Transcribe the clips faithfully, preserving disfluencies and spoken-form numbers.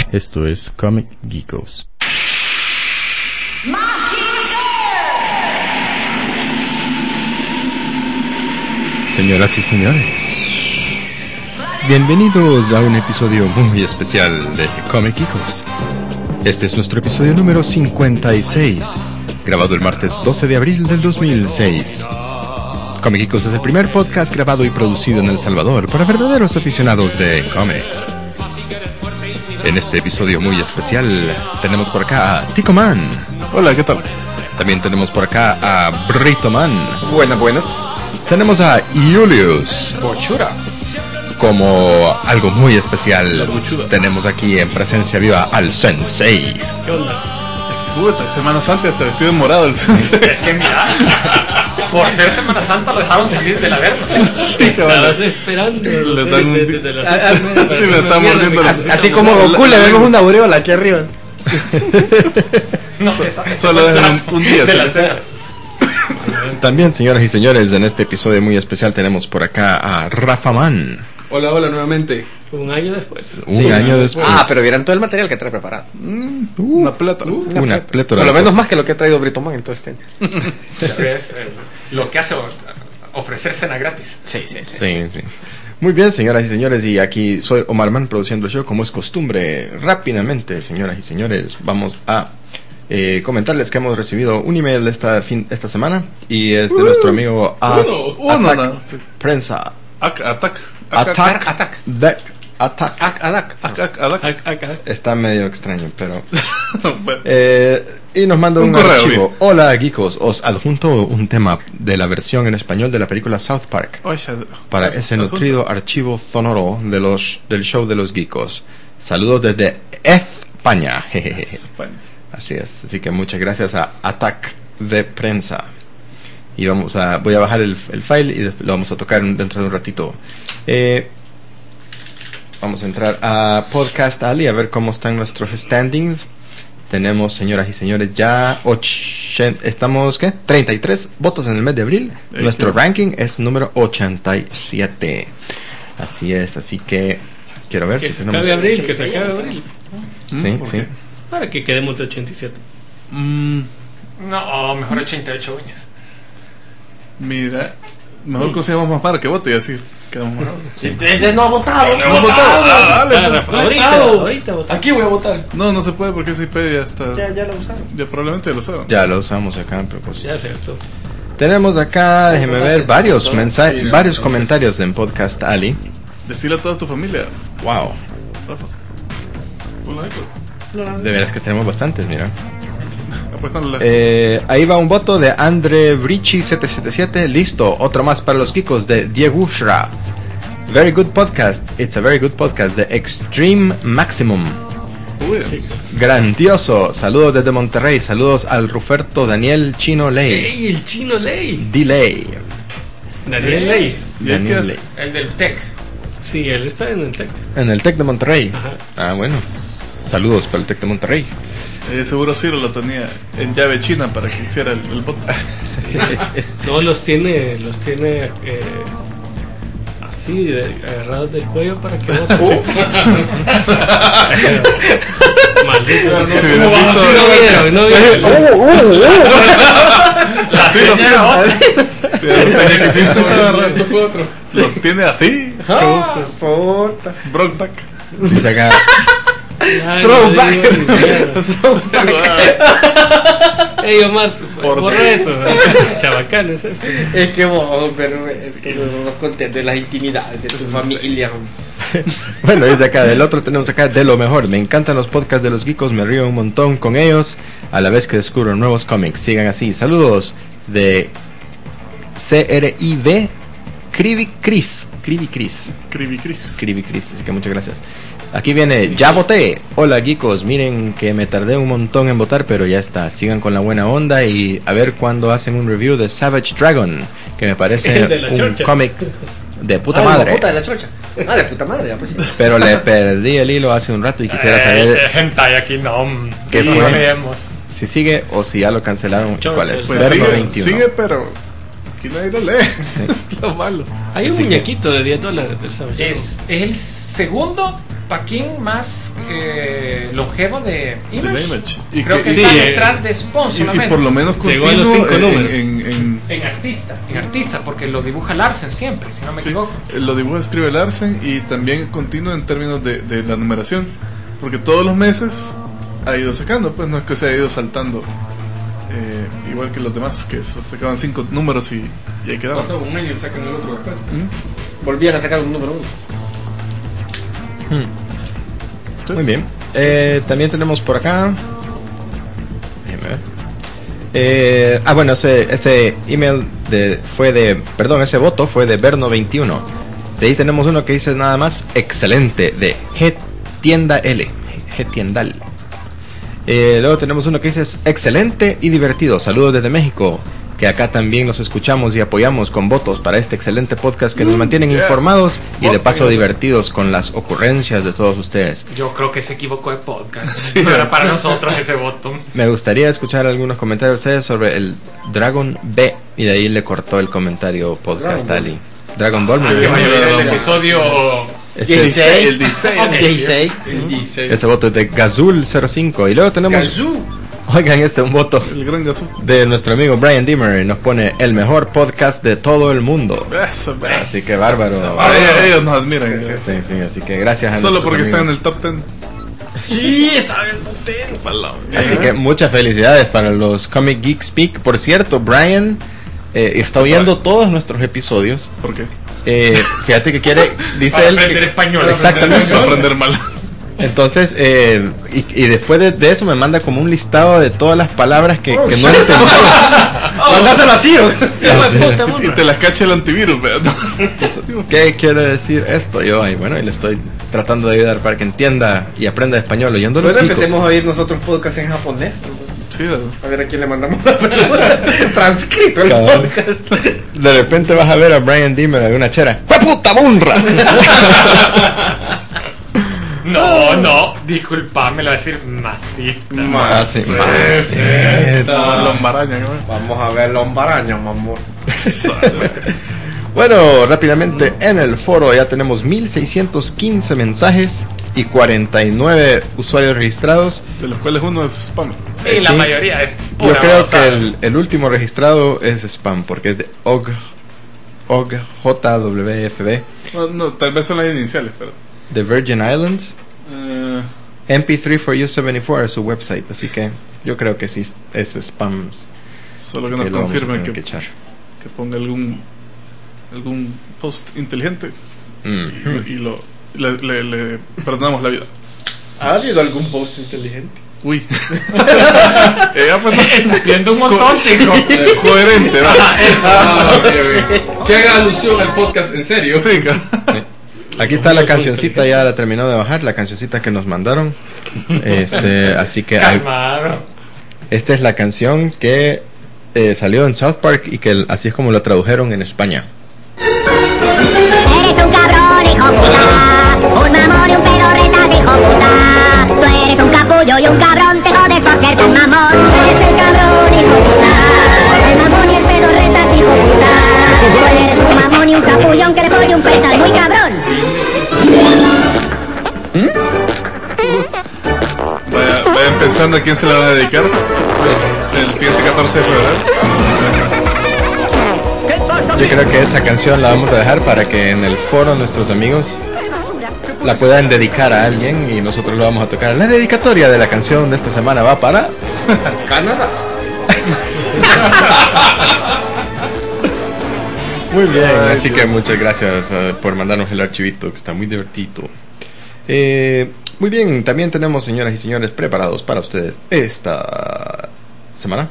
Esto es Comic Geekos. Señoras y señores, bienvenidos a un episodio muy especial de Comic Geekos. Este es nuestro episodio número cincuenta y seis, grabado el martes doce de abril del dos mil seis. Comic Geekos es el primer podcast grabado y producido en El Salvador para verdaderos aficionados de cómics. En este episodio muy especial tenemos por acá a Tico Man. Hola, ¿qué tal? También tenemos por acá a Brito Man. Buenas, buenas. Tenemos a Julius. Bochura. Como algo muy especial, tenemos aquí en presencia viva al Sensei. ¿Qué onda? Puta, Semana Santa está vestido en morado el Sensei. Es que mira, por ser Semana Santa lo dejaron salir de la verga. Sí, se Estabas esperando. Le dan un... de, de, de la... ah, ah, sí, me está mordiendo la... Así, así como Goku le vemos una aureola aquí arriba. No, esa, esa solo dejan un, un día. De la cena. También, señoras y señores, en este episodio muy especial tenemos por acá a Rafa Man. Hola, hola nuevamente. Un año después. Un Sí, año después. Ah, pero vieran todo el material que trae preparado. Mm, una plata. Uh, una plétora. Por lo de menos cosas. más que lo que ha traído Brito Man en todo este año. Es eh, lo que hace ofrecer cena gratis. Sí, sí, sí. Sí, sí. Muy bien, señoras y señores, y aquí soy Omar Man produciendo el show como es costumbre. Rápidamente, señoras y señores, vamos a eh, comentarles que hemos recibido un email esta fin esta semana y es de uh, nuestro amigo a uno, uno, Attack no, sí. Prensa. Attack, attack, Attack, Attack. Attack, Attack. Attack. attack, attack. Acá. Está medio extraño, pero Bueno. eh, y nos manda un, Un correo, archivo. bien. Hola, geekos, os adjunto un tema de la versión en español de la película South Park. Oye, Para ese nutrido archivo sonoro de los del show de los geekos. Saludos desde España. Jejeje. Bueno. Así es. Así que muchas gracias a Attack de Prensa. Y vamos a voy a bajar el, el file y lo vamos a tocar dentro de un ratito. Eh, vamos a entrar a Podcast Alley a ver cómo están nuestros standings. Tenemos, señoras y señores, ya ochen, estamos, ¿qué? treinta y tres votos en el mes de abril. Eh, Nuestro claro. ranking es número ochenta y siete. Así es, así que quiero ver Que si se tenemos... acabe abril, que se acabe abril. Sí, ¿por sí. qué? Para que quedemos de ochenta y siete. Mm, No, mejor ochenta y ocho uñas. mira, mejor conseguimos más para que vote y así quedamos más. Sí, no ha votado. No ha votado. Ah, dale, Ah, pues. Rafa, ahorita, ahorita votamos. Aquí voy a votar. No, no se puede porque ese I P ya está. Ya, ya lo usaron. Ya probablemente lo usaron. Ya lo usamos acá, pero pues... Ya se gastó. Tenemos acá, déjeme ver, varios mensajes, varios comentarios en Podcast Alley. Decirle a toda tu familia, Wow, Rafa. Hola, Eco. de veras que tenemos bastantes, mira. Apuestan las. Eh, ahí va un voto de Andre Brichi siete siete siete. Listo, otro más para los geekos de Diego Ushra. Very good podcast. It's a very good podcast. The Extreme Maximum. Uy, Grandioso. Saludos desde Monterrey. Saludos al Ruferto Daniel Chino Ley. ¡Ey, el chino Ley! Delay. Daniel Ley. ¿y él qué Daniel hace? Ley. El del T E C. Sí, él está en el Tec. En el Tec de Monterrey. Ajá. Ah, bueno. Saludos para el Tec de Monterrey. Eh, seguro Ciro lo tenía en llave china para que hiciera el, el voto. No, los tiene, los tiene eh, así, de- agarrados del cuello para que voten. Maldito. Si hubieran visto. No vieron, no vieron. La Sí, los señora, tiene. Sí, los enseñé que sí, agarrando. Tocó otro. Los tiene así. Ah, puta. Brokeback. Dice acá. Ay, Throwback. no digo ni mierda. Ey, Omar, Por- por eso. Chabacán es esto. Es que vos, pero es que no nos contés de las intimidades de tu familia. Bueno, dice acá, del otro tenemos acá de lo mejor. Me encantan los podcasts de los geekos, me río un montón con ellos a la vez que descubro nuevos cómics. Sigan así. Saludos de C R I V Cribi Cris. Cribi Cris. Cribi Chris. Cribi Cris, así que muchas gracias. Aquí viene, ya voté. Hola geekos, miren que me tardé un montón en votar, pero ya está. Sigan con la buena onda y a ver cuándo hacen un review de Savage Dragon, que me parece De la un chorcha. cómic de puta Ah, madre. la puta de la chocha. Ah, de puta madre, ya pues sí. Pero le perdí el hilo hace un rato y quisiera saber Eh, hentai aquí no. ¿Qué no fue? veamos. si sigue o si ya lo cancelaron. Chorcha, ¿Cuál es? Pues Verbo sigue, veintiuno. sigue, pero Aquí nadie lo lee. Lo malo. Hay un Así que- muñequito de diez dólares del Savage. Es, es el segundo paquín más eh, longevo de Image. De la Image. Y Creo que- que sí, está eh, detrás de Spawn Y, y solamente. por lo menos Llegó continuo a los cinco en, números. en, en- En artista, en artista, porque lo dibuja Larsen siempre, si no me sí, equivoco. eh, lo dibuja, escribe Larsen, y también continuo en términos de, de la numeración, porque todos los meses ha ido sacando, pues no es que se ha ido saltando, eh, igual que los demás, que se sacaban cinco números y, y ahí quedaban. Pasó un año y sacan el otro después. ¿Mm? Volvían a sacar un número uno. Sí. Muy bien. Eh, también tenemos por acá. Déjeme ver. Eh, ah, bueno, ese, ese email de, fue de. Perdón, ese voto fue de Berno veintiuno. De ahí tenemos uno que dice nada más excelente, de G Tienda L. G Tiendal. Eh, luego tenemos uno que dice excelente y divertido. Saludos desde México. Que acá también nos escuchamos y apoyamos con votos para este excelente podcast que nos mantienen yeah. informados y de Voten. paso divertidos con las ocurrencias de todos ustedes. Yo creo que se equivocó de podcast. Sí. No era para nosotros ese botón. Me gustaría escuchar algunos comentarios de ustedes sobre el Dragon B. Y de ahí le cortó el comentario podcast Dragon Ali. Dragon Ball, muy Ah, que bien. va a llegar el Vamos. episodio. Este es- dieciséis. El diseño. Ok. dieciséis. ese voto es de Gazul cero cinco. Y luego tenemos, Gazú. oigan, este un voto El gran gasú. de nuestro amigo Brian Dimmer. Y nos pone el mejor podcast de todo el mundo. Eso, eso. Así que bárbaro. Ah, ellos, ellos nos admiran. Sí, sí, sí, así que gracias a Solo nuestros porque están en amigos. el top ten. Sí, estaba bien. Así que muchas felicidades para los Comic Geek Speak. Por cierto, Brian eh, está oyendo todos nuestros episodios. ¿Por qué? Eh, fíjate que quiere, dice Para él. que- aprender español. Exactamente. Para aprender mal. Entonces, eh, y, y después de, de eso me manda como un listado de todas las palabras que, que no entendí. Mandáselo así, ¿o? Y te las cacha el antivirus, ¿verdad? ¿Qué quiere decir esto? Yo, ay, bueno, y le estoy tratando de ayudar para que entienda y aprenda español oyendo los Bueno, chicos. empecemos a oír nosotros podcast en japonés. Sí, ¿verdad? A ver a quién le mandamos la pregunta. Transcrito el Cabal. podcast. De repente vas a ver a Brian Dimmer de una chera. ¡Jue puta bunra! No, no, disculpame, lo voy a decir masita. Ah, sí, Sí, maceta. La lombaraña, ¿no? Vamos a ver lombaraña, mamón. Bueno, rápidamente en el foro ya tenemos mil seiscientos quince mensajes y cuarenta y nueve usuarios registrados. De los cuales uno es spam. Y la Sí. mayoría es Yo pura creo babosada. que el, el último registrado es spam porque es de O G, O G J W F B No, no, tal vez son las iniciales, pero. de Virgin Islands. Eh, M P tres for U setenta y cuatro es su website, así que yo creo que sí es spam. solo Así que nos lo vamos a confirmen tener que, que echar. que ponga algún algún post inteligente Mm. y, y lo le, le, le perdonamos la vida. ¿Ha habido algún post inteligente? Uy. eh, ah, pues no. Estoy viendo un montón, chico. Coherente, ¿verdad? Ah, eso. Ah, ok, ok. Que haga alusión al podcast en serio. Sí, ca- Aquí está la cancioncita, ya la terminó de bajar, la cancioncita que nos mandaron. Este, así que hay- Calmado. esta es la canción que eh, salió en South Park y que el- así es como lo tradujeron en España. Eres un cabrón, hijo puta. Un mamón y un pedorretas, hijo puta. Tú eres un capullo y un cabrón, te jodes por ser tan mamón. Eres el cabrón, hijo puta. El mamón y el pedorretas, hijo puta. Tú eres un mamón y un capullón que le pone un petal muy cabrón. Vaya, vayan pensando a quién se la van a dedicar. El siguiente catorce de febrero. Yo creo que esa canción la vamos a dejar para que en el foro nuestros amigos la puedan dedicar a alguien y nosotros lo vamos a tocar. La dedicatoria de la canción de esta semana va para... Canadá. Muy bien, Ay, así Dios. que muchas gracias eh, por mandarnos el archivito, que está muy divertido. Eh, muy bien, también tenemos, señoras y señores, preparados para ustedes esta semana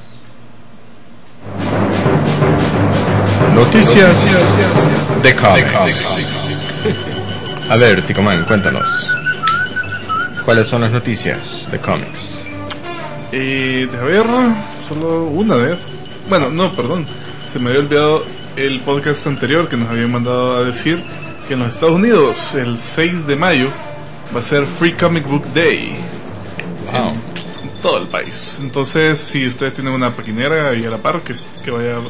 noticias de cómics. A ver, Ticoman, cuéntanos. ¿Cuáles son las noticias de cómics? Y de ver, solo una vez. Bueno, no, perdón. Se me había olvidado el podcast anterior que nos habían mandado a decir que en los Estados Unidos el seis de mayo va a ser Free Comic Book Day Wow. en todo el país. Entonces, si ustedes tienen una paquinera y a la par, que, que vaya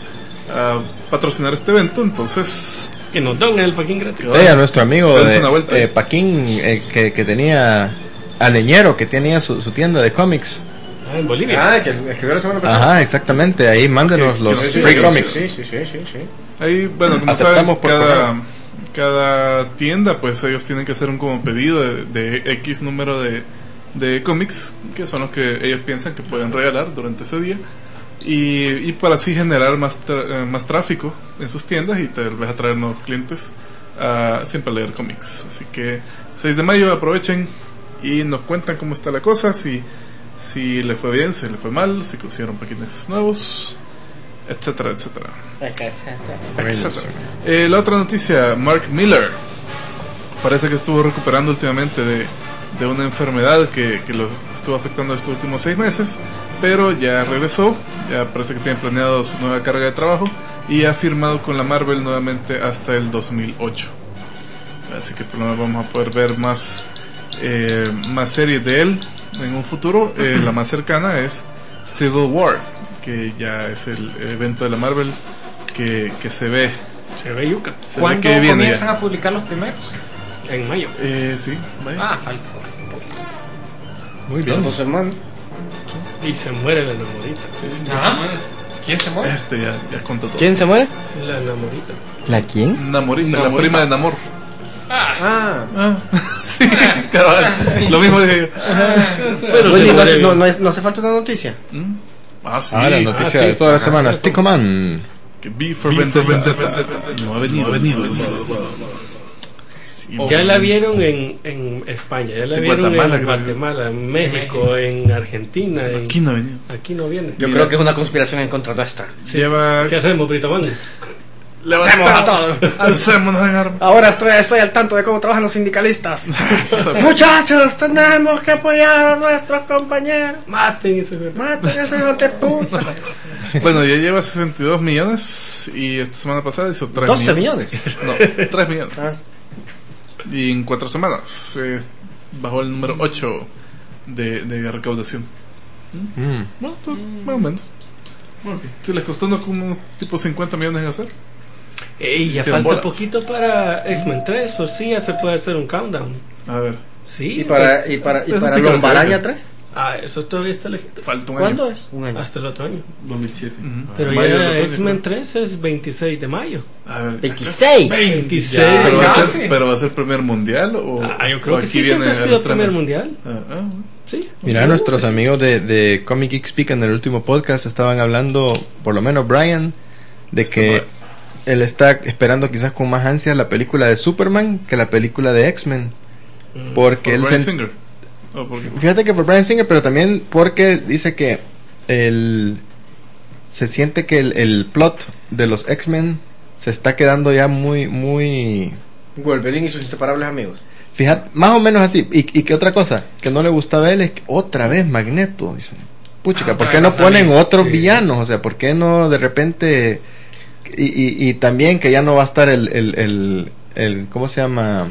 a patrocinar este evento, entonces Que nos donen el paquín gratis. Sí, a nuestro amigo Dense de, una vuelta. eh, Paquín, eh, que, que tenía a Leñero, que tenía su, su tienda de cómics. Ah, en Bolivia. Ah, que escribió la semana pasada. Ajá, exactamente, ahí mándenos Que- los que- free que- comics. Sí, sí, sí, sí, sí. ahí, bueno, como Aceptamos saben, por cada, correo. cada tienda, pues ellos tienen que hacer un como pedido de, de X número de, de cómics, que son los que ellos piensan que pueden regalar durante ese día. Y, y para así generar más, tra- eh, más tráfico en sus tiendas y tal vez atraer nuevos clientes a siempre leer cómics. Así que seis de mayo aprovechen y nos cuentan cómo está la cosa, si, si le fue bien, si le fue mal, si consiguieron paquines nuevos, etcétera, etcétera. etcétera. Eh, la otra noticia, Mark Miller parece que estuvo recuperando últimamente de, de una enfermedad que, que lo estuvo afectando estos últimos seis meses, pero ya regresó, ya parece que tiene planeado su nueva carga de trabajo y ha firmado con la Marvel nuevamente hasta el dos mil ocho. Así que por lo menos vamos a poder ver más, eh, más series de él en un futuro. Eh, la más cercana es Civil War, que ya es el evento de la Marvel que, que se ve. Se ve yuca. Se ve ¿Cuándo que viene comienzan ya. a publicar los primeros? En mayo. Eh, sí, vaya. Ah, falta. Muy bien. Entonces, man, Y se muere la enamorita. Ajá. ¿Quién se muere? Este ya, ya contó todo. ¿Quién se muere? La enamorita. ¿La quién? Namorita, la Namorita. prima de Namor. ah, Ah, sí, cabal. Lo mismo dije yo. Pero Willy, se no, muere. hace- no, no, es- no hace falta una noticia. ¿Mm? Ah, sí. Ah, la noticia ah, sí. de todas las semanas. Tico Man. Que B for Vendetta. No ha venido, ha venido. Sí, Ya la vieron en, en España, ya la En vieron Guatemala, en creo. Guatemala, en México, en Argentina. en- Aquí no ha venido. Aquí no viene. Yo creo que es una conspiración en contra nuestra. Lleva. ¿Qué hacemos, Brito Man? Levantamos. Alcémonos en armas. Ahora estoy, estoy al tanto de cómo trabajan los sindicalistas. Muchachos, tenemos que apoyar a nuestros compañeros. Maten ese güey. Maten a ese hijo de puta. Bueno, ya lleva sesenta y dos millones y esta semana pasada hizo tres doce millones. millones. No, tres millones. Ah. Y en cuatro semanas eh, bajó el número ocho de, de recaudación. Mm. Bueno, pues, más o menos. Si les costó no como unos tipo cincuenta millones en hacer. Ey, ya Hicieron falta bolas. poquito para X-Men tres, o sí, ya se puede hacer un countdown. A ver, Sí. ¿Y para, y para, y Eso para sí que lo Lombaraña creo. tres? Ah, eso todavía está lejito. falta un ¿Cuándo año. es? Un año. Hasta el otro año. dos mil siete. Ujú. Pero Mayo del ya otro año, X-Men creo. tres es veintiséis de mayo. A ver, veintiséis. veintiséis. Ya, ¿Pero va, a casi. ser, ¿Pero va a ser primer mundial o.? Ah, yo creo o que aquí sí, siempre ha viene a sido los primer trenes? mundial. Ah, ah, bueno. Sí. Mira, nuestros amigos de, de Comic Geek Speak en el último podcast estaban hablando, por lo menos Brian, de que mal. él está esperando quizás con más ansia la película de Superman que la película de X-Men. Mm. Porque ¿Por él Bryan se... Singer? ¿O por qué? Fíjate que por Bryan Singer, pero también porque dice que el... se siente que el, el plot de los X-Men se está quedando ya muy, muy... Wolverine y sus inseparables amigos. Fíjate, más o menos así. ¿Y, y qué otra cosa? Que no le gustaba a él es que otra vez Magneto. Dice, puchica, Ah, ¿por otra qué vez no va a salir. ponen otros Sí. villanos? O sea, ¿por qué no de repente... Y, y, y también que ya no va a estar el, el, el, el... ¿Cómo se llama?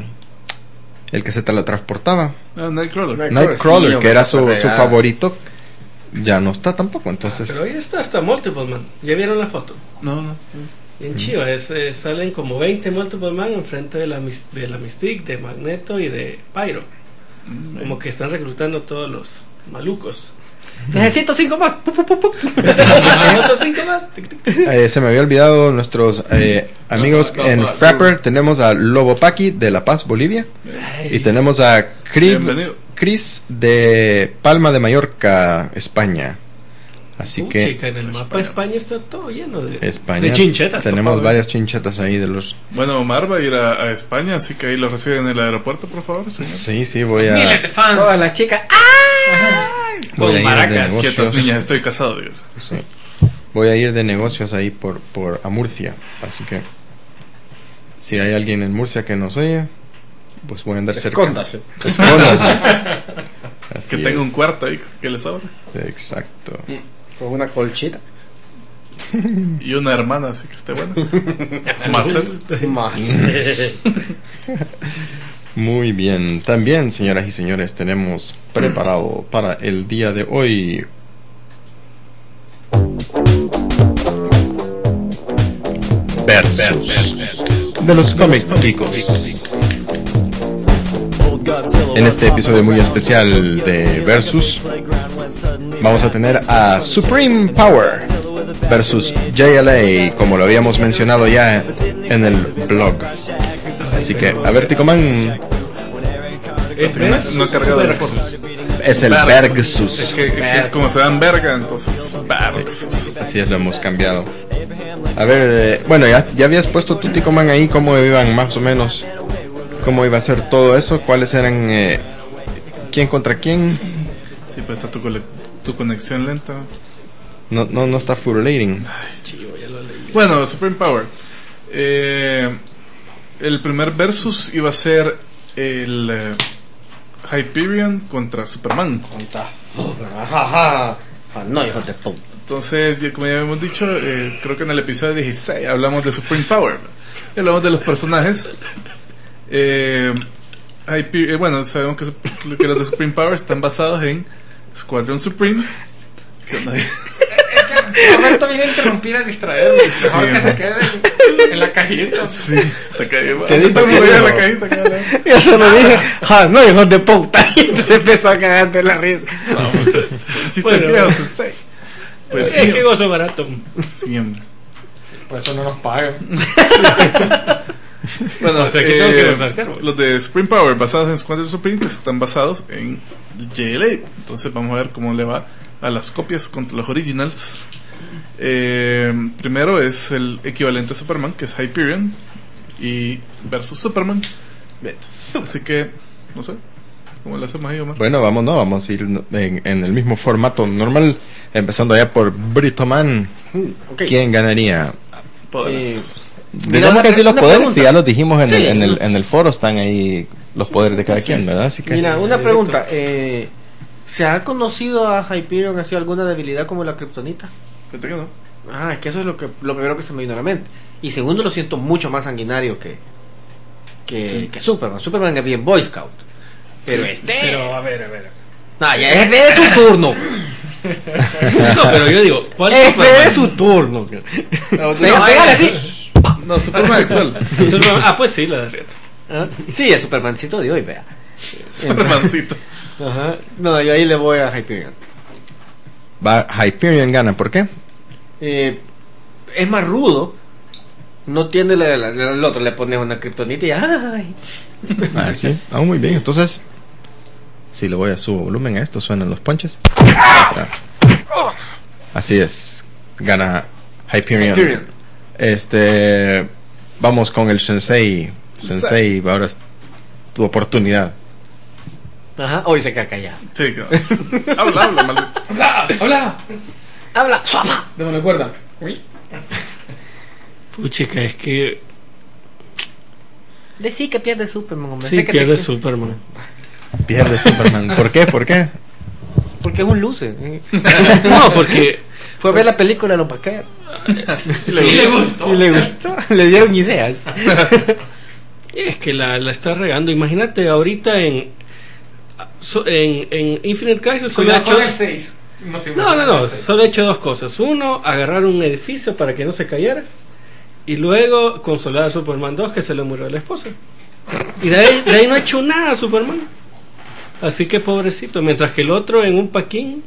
El que se teletransportaba. Ah, Nightcrawler. Night- Nightcrawler, sí, que era hombre, su, está su pegada. favorito. Ya no está tampoco, entonces... Pero ahí está hasta Multiple Man. ¿Ya vieron la foto? No, no. Bien chiva, es, eh, salen como veinte Multiple Man enfrente de la, mis- de la Mystique, de Magneto y de Pyro. Mm, Como que están reclutando todos los malucos. Necesito cinco más. Pu, pu, pu, pu. ¿Hay otros cinco más? Tic, tic, tic. Eh, se me había olvidado nuestros eh, amigos no, no, en no, Frapper. no. Tenemos a Lobo Paqui de La Paz, Bolivia. Y tenemos a Crib, Bienvenido. Chris de Palma de Mallorca, España. Así Uh, que chica, en el mapa de España está todo lleno de, España, de chinchetas. tenemos varias chinchetas ahí de los... Bueno, Omar va a ir a, a España, así que ahí lo reciben en el aeropuerto, por favor, señor. Sí, sí, voy Miles a... de fans. Todas las chicas. voy a Con ir de maracas. negocios. Quietas, niñas, estoy casado. Digo. Sí. Voy a ir de negocios ahí por, por a Murcia. Así que si hay alguien en Murcia que nos oye, pues voy a andar cerca. Escóndase. Escóndase. Así Que tenga es. un cuarto ahí que le sobra. Exacto. Con una colchita. Y una hermana, así que esté buena. Marcel. Más. Muy bien. También, señoras y señores, tenemos preparado para el día de hoy Versus de los Comic Geekos. En este episodio muy especial de Versus vamos a tener a Supreme Power versus J L A, como lo habíamos mencionado ya en el blog. Así que, a ver, Ticoman, No, no he cargado el fondo. es el Versus. Es que, es que como se dan verga, entonces Versus. Así es, lo hemos cambiado. A ver, eh, bueno, ya, ya habías puesto tu Ticoman ahí, cómo iban más o menos, cómo iba a ser todo eso, cuáles eran, eh, quién contra quién. Sí, pero está tu, cole- tu conexión lenta. No, no, no está furulating. Bueno, Supreme Power. Eh, el primer versus iba a ser el eh, Hyperion contra Superman. Ajá. Ah, no, hijo de puta. Entonces, ya como ya habíamos dicho, eh, creo que en el episodio dieciséis hablamos de Supreme Power. Y hablamos de los personajes. Eh, Hyper- eh, bueno, sabemos que, su- que los de Supreme Power están basados en Squadron Supreme. Que nadie- Roberto viene a interrumpir, a distraerme. Mejor Sí, que se ¿no? quede en, en la cajita. Sí, está cayendo. ¿Qué dijo? Está ¿Qué muy bien dijo? la cajita, cabrón. Yo solo dije, ah, no, hijo de puta. Y entonces empezó a cagar de la risa. Un chiste Bueno. viejo, sensei. Pues Es sí, que gozo barato. siempre. Por eso no nos pagan. Bueno, O sea, que eh, tengo que resaltar, ¿no? los de Supreme Power basados en Squadron Supreme pues están basados en J L A. Entonces vamos a ver cómo le va a las copias contra los originals. Eh, primero es el equivalente a Superman, que es Hyperion, y versus Superman. Así que, no sé, ¿cómo le hacemos ahí, Omar? Bueno, vamos, no, vamos a ir en, en el mismo formato normal, empezando ya por Britoman. Ok. ¿Quién ganaría? Poderes. Digamos una que sí pre- los una poderes, pregunta. si ya los dijimos en, Sí. el, en, el, en el foro, están ahí los poderes de cada quien, ¿verdad? Así que Mira, una pregunta. Eh, ¿Se ha conocido a Hyperion así alguna debilidad como la kriptonita? Fíjate que no. Ah, es que eso es lo que lo primero que se me vino a la mente. Y segundo, lo siento mucho más sanguinario que que, Sí. que Superman. Superman es bien Boy Scout. Pero Sí. este. Pero, a ver, a ver. No, ya es, es su turno. No, pero yo digo, ¿cuál Es Superman? su turno. No, Pega- pégale así. no, Superman actual. Superman- Ah, pues sí, la de Rieto. Ah, sí, el Supermancito de hoy, vea. Supermancito. Ajá. No, yo ahí le voy a Hyperion. va, Hyperion gana, ¿por qué? Eh, es más rudo. No tiene la, la- la- el otro, le pones una kriptonita y ¡ay! Ah, sí, ah, muy bien, entonces si le voy a su volumen a esto, suenan los ponches. Ahí está. Así es, gana Hyperion. Hyperion. Este, vamos con el Sensei. Sensei, ahora es tu oportunidad. Ajá, hoy se queda callado. Sí, claro. Habla, habla, maldito. ¡Habla! ¡Habla! Habla, suapa. Démosle cuerda. Uy. Puchica, es que Decí que pierde Superman, hombre. sí Sé que pierde te- Superman. Pierde Superman. ¿Por qué? ¿Por qué? Porque es un loser. ¿eh? No, porque Fue a ver la película de los vaqueros. Sí, le gustó. Y le gustó. Le dieron ideas. es que la, la está regando. Imagínate ahorita en so- en, en Infinite Crisis solo ha Cuidado con el hecho, seis. No, sé, no, no, no, el seis. solo ha hecho dos cosas. Uno, agarrar un edificio para que no se cayera. Y luego consolar a Superman dos, que se le murió la esposa. Y de ahí, de ahí no ha hecho nada Superman. Así que pobrecito. Mientras que el otro en un paquín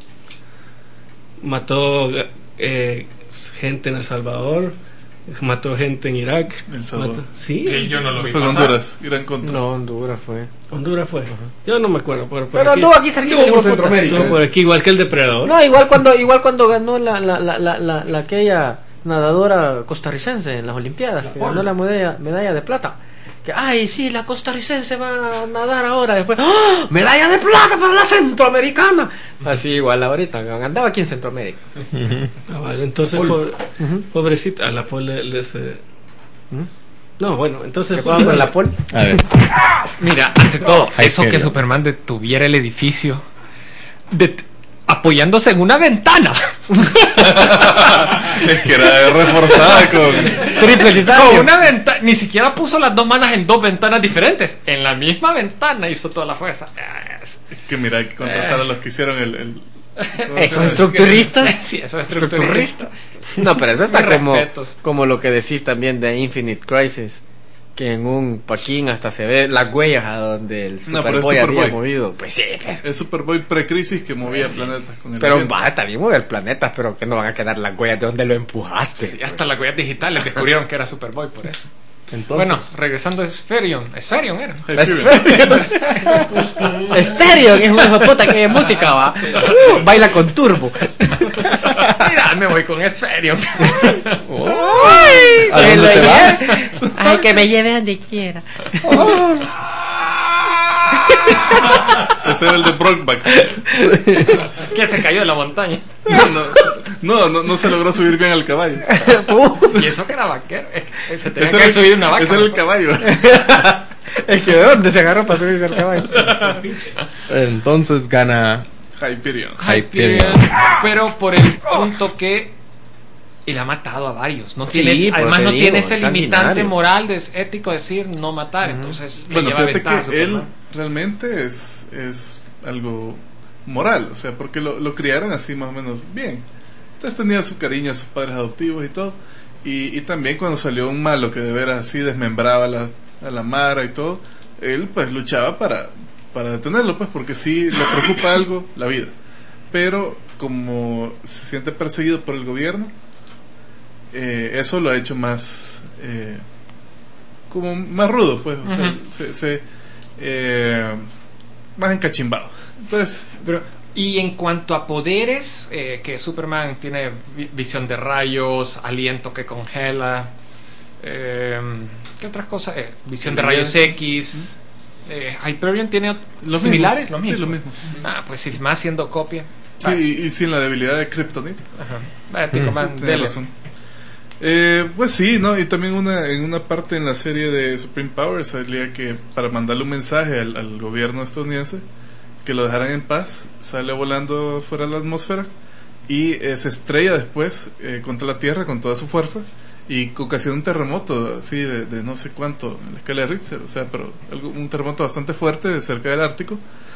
mató eh, gente en El Salvador, mató gente en Irak. El Salvador. mató- sí, Eh, yo no lo vi Fue pasar. Honduras, Irán contra. No, Honduras fue. Honduras fue. Yo no me acuerdo. Pero, por Pero aquí, no, aquí salió Estuvo por hijo de puta. Centroamérica. estuvo por aquí igual que el depredador. No, igual cuando, igual cuando ganó la, la, la, la, la, la aquella nadadora costarricense en las Olimpiadas, que ganó la medalla, medalla de plata. Que, ay, sí, la costarricense va a nadar ahora. Después, ¡ah! ¡Medalla de plata para la centroamericana! Así igual ahorita, andaba aquí en Centroamérica. Ah, vale, entonces, pobre- pobrecito, a la Paul le- les. eh, No, bueno, entonces. ¿Qué juegan con la Paul? A ver, Mira, ante todo, Ay, eso qué que bien. Superman detuviera el edificio de- apoyándose en una ventana. Es que era reforzada con. Triple Con titanio. una ventana, ni siquiera puso las dos manos en dos ventanas diferentes. En la misma ventana hizo toda la fuerza. Es- Es que mira, hay que contratar a los que hicieron el, el, ¿Esos estructuristas? Sí, esos estructuristas. No, pero eso está Mis como, respetos. como lo que decís también de Infinite Crisis, que en un paquín hasta se ve las huellas a donde el No, pero es Superboy había Superboy. movido. Pues sí, pero, Es Superboy pre-crisis que movía Sí. planetas con el pero viento. va, está bien mover planetas, pero que no van a quedar las huellas de donde lo empujaste. Sí, hasta las huellas digitales descubrieron que era Superboy por eso. Entonces, Bueno, regresando a Spherion. Spherion era. Hyperion. Estéreo, que es una hijo de puta que de música, va. Uh, baila con turbo. Mira, me voy con Spherion. Ay, ¿a que dónde lo te vas? lleve. Ay, que me lleve donde quiera. Ese era el de Brokeback. Que se cayó de la montaña. No, no, no, no se logró subir bien al caballo. Y eso que era vaquero. Es que se tenía Ese que era, subir una vaca. ese era el caballo. Es que de dónde se agarró para subirse al caballo. entonces gana Hyperion. Hyperion. Pero por el punto que él ha matado a varios. No Sí, tienes, por además eso no digo, tiene ese es limitante sanguinario. moral, de, ético, decir no matar. Entonces le Bueno, lleva fíjate ventaja a que él Superman. realmente es, es algo moral, o sea, porque lo, lo criaron así más o menos bien. Entonces tenía su cariño a sus padres adoptivos y todo. Y, y también cuando salió un malo que de veras así desmembraba a la, a la Mara y todo, él pues luchaba para, para detenerlo, pues porque sí le preocupa algo, la vida. Pero como se siente perseguido por el gobierno, eh, eso lo ha hecho más eh, como más rudo, pues, o sea, Ujú. se, se, eh, más encachimbado. Entonces, Pero, y en cuanto a poderes, eh, que Superman tiene vi- visión de rayos, aliento que congela, eh, ¿qué otras cosas? Eh, visión de rayos X. Eh, Hyperion tiene ot- los similares, mismos, lo sí, mismo. lo mismo. Ah, pues sí, más siendo copia. Sí, y, y sin la debilidad de Kryptonite. Ajá. Vaya, tico, Sí, man, tiene dele. razón. Eh, pues sí, ¿no? Y también una, en una parte en la serie de Supreme Power salía que para mandarle un mensaje al, al gobierno estadounidense que lo dejaran en paz, sale volando fuera de la atmósfera y eh, se estrella después eh, contra la Tierra con toda su fuerza y ocasiona un terremoto así de, de no sé cuánto en la escala de Richter, o sea, pero algo, un terremoto bastante fuerte de cerca del Ártico.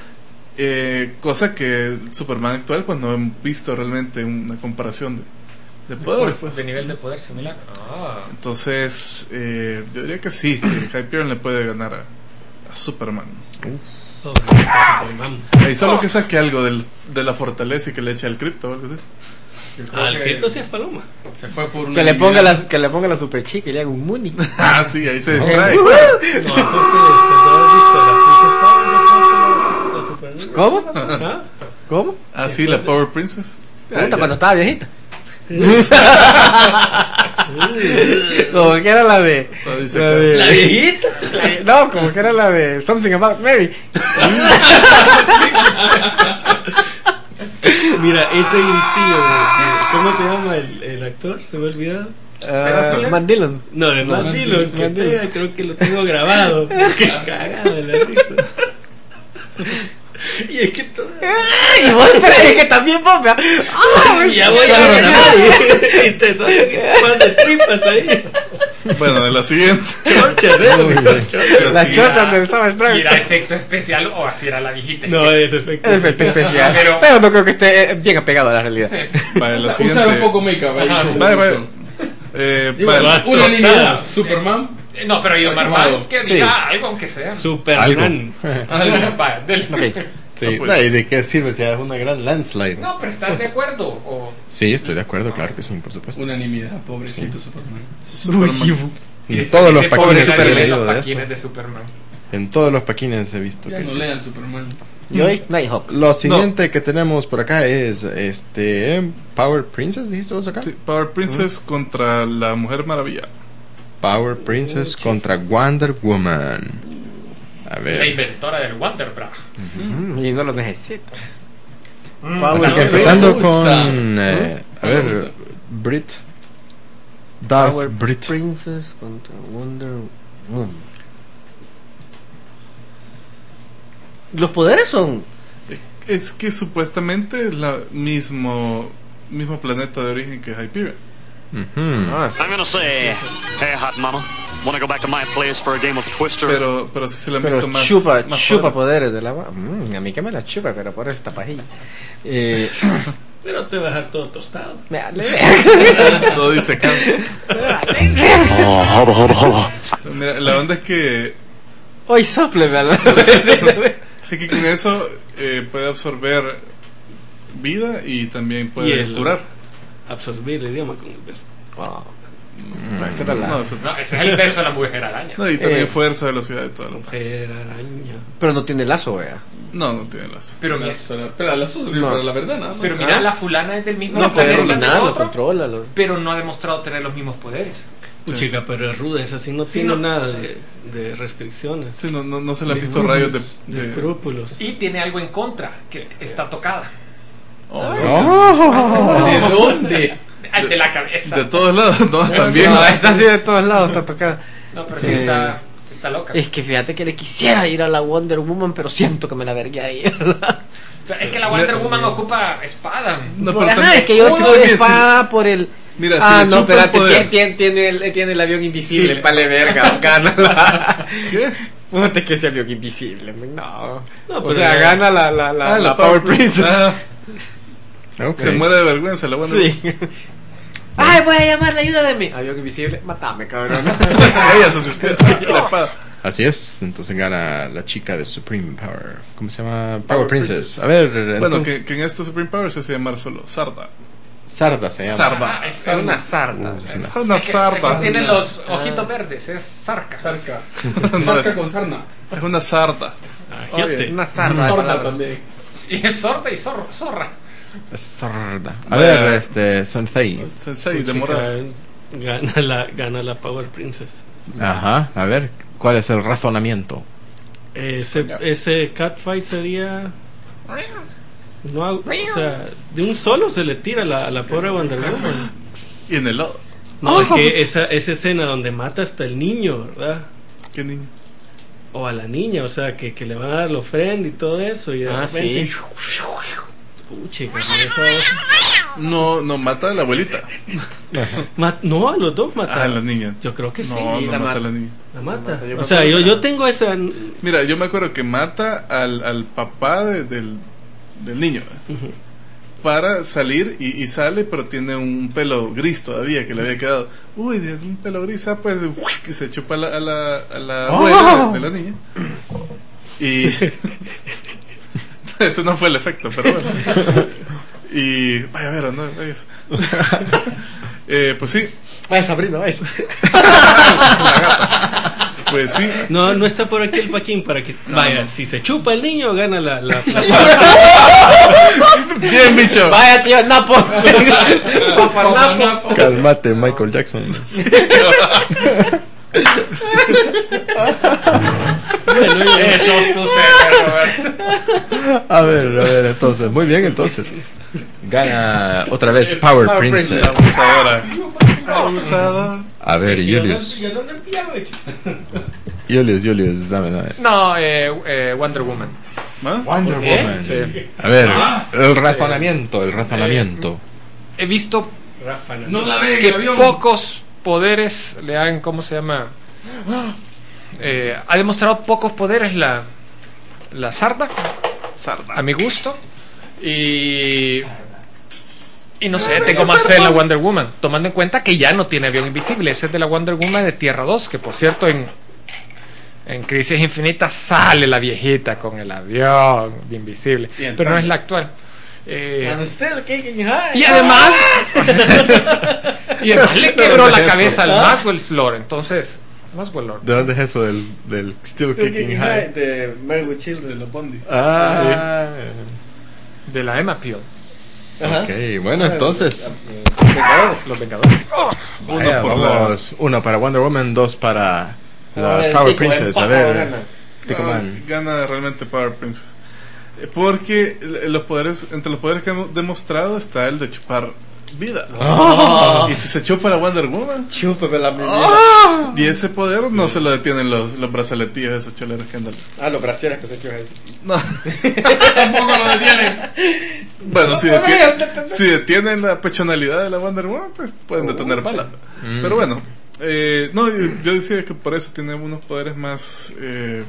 Eh, cosa que Superman actual, pues no hemos visto realmente una comparación de, de poderes, pues. De nivel de poder similar. Ah. Entonces, eh, yo diría que sí, que Hyperion le puede ganar a, a Superman. Pobrecito Superman. Y solo que saque algo del, de la fortaleza y que le eche al cripto o algo así. Al cripto sí es paloma. Se fue por una Que le ponga unidad. la, que le ponga la super chica y le haga un Mooney. Ah, sí, ahí se Sí. distrae. No, porque después de haber visto la Princess Power, yo creo que la Superman. ¿Cómo? ¿Ah? ¿Cómo? Ah, sí, la Power Princess. Ya, Puta, ya. cuando estaba viejita. Como que era la de. Toda dice La, acá. de La viejita. la- no, como que era la de Something About Mary. Mira, ese es un tío de, de- ¿cómo se llama el, el actor? Se me ha olvidado. Uh, Matt Dillon. No, de Matt Dillon, que te- creo que lo tengo grabado. Qué cagado de la risa. Y es que todo. Y vos, pero es que también vos, vea. ¡Ah! Y ya voy a ganar. Y te sale que más de tripas ahí. Bueno, de la siguiente. Chorchas, ¿eh? Las chochas del Savage ¿Y era Drive. efecto especial o así era la viejita? No, es efecto. Es efecto especial. Pero- Pero no creo que esté eh, bien apegado a la realidad. Sí. Vale, la Usa- siguiente. Usar un poco make-up ahí. Ajá. Vale, vale. Eh, Digo, vale. las unanimidad. tostadas. Superman. Eh, No, pero yo Armado. normal que Sí. diga algo aunque sea. Superman. Algo. Vaya, dele. Ok. Sí, No, pues. no, ¿y de qué sirve si es una gran landslide? No, pero ¿estás de acuerdo? O... Sí, estoy de acuerdo, claro que sí, por supuesto. Unanimidad, pobrecito Superman. Superman. En todos los Ese pobre paquines he salió en leído los de paquines esto. de Superman. En todos los paquines he visto Ya que no sí. lean Superman. Yo y Nighthawk. Lo siguiente que tenemos por acá es este Power Princess, dijiste vos acá. Sí, Power Princess contra la Mujer Maravilla. Power Princess contra Wonder Woman. A La ver. inventora del Wonder Bra. Mm, y no lo necesito. Mm, Así bueno, que no, empezando no, con usa. eh, a No ver, usa. Brit. Darth Power Brit. Princess contra Wonder Woman. Los poderes son. Es que supuestamente es la mismo mismo planeta de origen que Hyperion. Ujú. No, I'm gonna say, hey, hot mama, wanna go back to my place for a game of Twister? Pero, pero sí se lo han visto pero más. chupa, más chupa poderes. poderes de la agua. Mm, a mí que me la chupa, pero por esta pajilla. Eh, Pero te va a dejar todo tostado. me vale verga. Todo dice can. Me vale verga. Mira, la onda es que, Hoy sople, me vale verga. es que con eso eh, puede absorber vida y también puede Y el- curar. Absorbir el idioma con el beso. Oh. Esa era la- No, eso- No, ese es el beso de la mujer araña. no, y también Eh. fuerza, velocidad y todo. lo- Mujer araña. Pero no tiene lazo, vea. No, no tiene lazo. Pero, mi- Pero la sube, No. pero la verdad nada más. pero mira, la fulana es del mismo No, puede planeta que dominarlo, nosotros, contrólalo. pero no ha demostrado tener los mismos poderes. Chica, pero es ruda, esa sí no Sí, tiene no. nada de, de restricciones. Sí, no, no, no se le han visto rayos de. De de- escrúpulos. Y tiene algo en contra, que está tocada. oh, ¿De dónde? Al de la cabeza. de todos lados, no, también. No, está así de todos lados, está tocada. No, pero sí Eh. está, está loca. Es que fíjate que le quisiera ir a la Wonder Woman, pero siento que me la vergué Pero es que la Wonder Woman ocupa espada. No, Pues, pero ajá, también- es que yo Uy, tiro oye, de si- espada por el. Mira, si ah, le no, chupa el espérate, poder- tiene, tiene, tiene el, tiene el avión invisible, Sí. vale verga, gana la. ¿Qué? Puta que ese avión invisible, man, no. No, O pero sea, ya- gana la, la, la, Ah, la Power Princess. Ah, Ok. se muere de vergüenza la buena. Sí. Ay, voy a llamar la ayuda de mí. Avión invisible, matame, cabrón. Ella se asusta. La espada. Así es, entonces gana la chica de Supreme Power. ¿Cómo se llama? Power, Princess. A ver, Bueno, entonces- que, que en este Supreme Power se hace llamar solo Sarda. Sarda se llama. Sarda. Ah, es, Es una sarda. Uh, es Es una es que- sarda. Tiene los ojitos verdes, es Zarca. Sarca. No, Sarca es, con sarna. es una sarda. Agiote. Oye. Una sarda. de Sorda palabra. también. Y es sorda y zorro, zorra. Es Sarda. A Vaya. ver, este, Sensei. Sensei de Chica, morado. gana la, gana la Power Princess. Ajá, a ver, ¿cuál es el razonamiento? Ese, ese catfight sería. No, hago- o sea, de un solo se le tira la, a la pobre Wonder Woman. Y en el lodo. No, es que esa, esa escena donde mata hasta el niño, ¿verdad? ¿Qué niño? O a la niña, o sea, que, que le van a dar la ofrenda y todo eso. Y de Ah, repente. sí. Puchica, con esa- No, no, mata a la abuelita. Ma- no, a los dos matan. Ah, a la niña. Yo creo que sí. No, no la mata mata. a la niña. La mata. mata, yo O me sea, acuerdo yo, que yo la- tengo esa. Mira, yo me acuerdo que mata al, al papá de- del, del niño. Ujú. Para salir y, y sale, pero tiene un pelo gris todavía que le había quedado. Uy, es un pelo gris, ah, pues y se chupa a la, a la, a la abuela de, de la niña. Y. Eso no fue el efecto, pero bueno. Y. Vaya a ver, no, vayas. eh, pues sí, Vaya, Sabrina, vaya. pues sí. No, no está por aquí el Paquín para que. Vaya, si se chupa el niño, gana la. la, la- Bien, bicho. Vaya, tío, Napo. Papá Napo. Calmate, Michael Jackson. Eso es tu ser, Roberto. A ver, a ver, entonces, muy bien, entonces. Gana otra vez Power, Power Princess. Abusadora. Abusadora. A ver, Ya no- Julius. ya no le enviaba, chico. Julius, Julius, dame, dame. No, eh, eh, Wonder Woman. ¿Ah? Wonder qué? Woman. Sí. A ver, el razonamiento, el razonamiento. He visto Rafa, no. No la ve en que el avión. pocos poderes le han, ¿cómo se llama? Eh, ha demostrado pocos poderes la, la Sarda, Sarda. a mi gusto. Y. Y no sé, tengo más fe en la Wonder Woman, tomando en cuenta que ya no tiene avión invisible. Ese es de la Wonder Woman de Tierra dos, que por cierto en, en Crisis Infinita sale la viejita con el avión de invisible, Y en pero no es Thunder. la actual. Eh, And still kicking high. y además, y además le quebró la Eso. cabeza al Maxwell Lord, entonces, Maxwell Lord. ¿De dónde es eso del, del Still Still Kicking High? de Mary Children. De los Bondi. Ah, De la Emma Peel. Ajá. ok, bueno, entonces. Los Vengadores. Vaya, por vamos, uno para Wonder Woman, dos para la Ah, el Power tico, Princess. el A papa ver, gana. Tico No, Man. gana realmente Power Princess. Eh, Porque l- los poderes, entre los poderes que hemos demostrado está el de chupar vida. Oh. Y si se chupa la Wonder Woman, Chúpeme la oh. y ese poder no se lo detienen los, los brazaletillos, esos choleros que andan. Ah, los brasieres que se quieren decir. No. Tampoco lo detienen. Bueno, si, deti- si detienen la pechonalidad de la Wonder Woman, pues pueden detener balas. Mm. Pero bueno, eh, no, yo, yo decía que por eso tiene unos poderes más eh,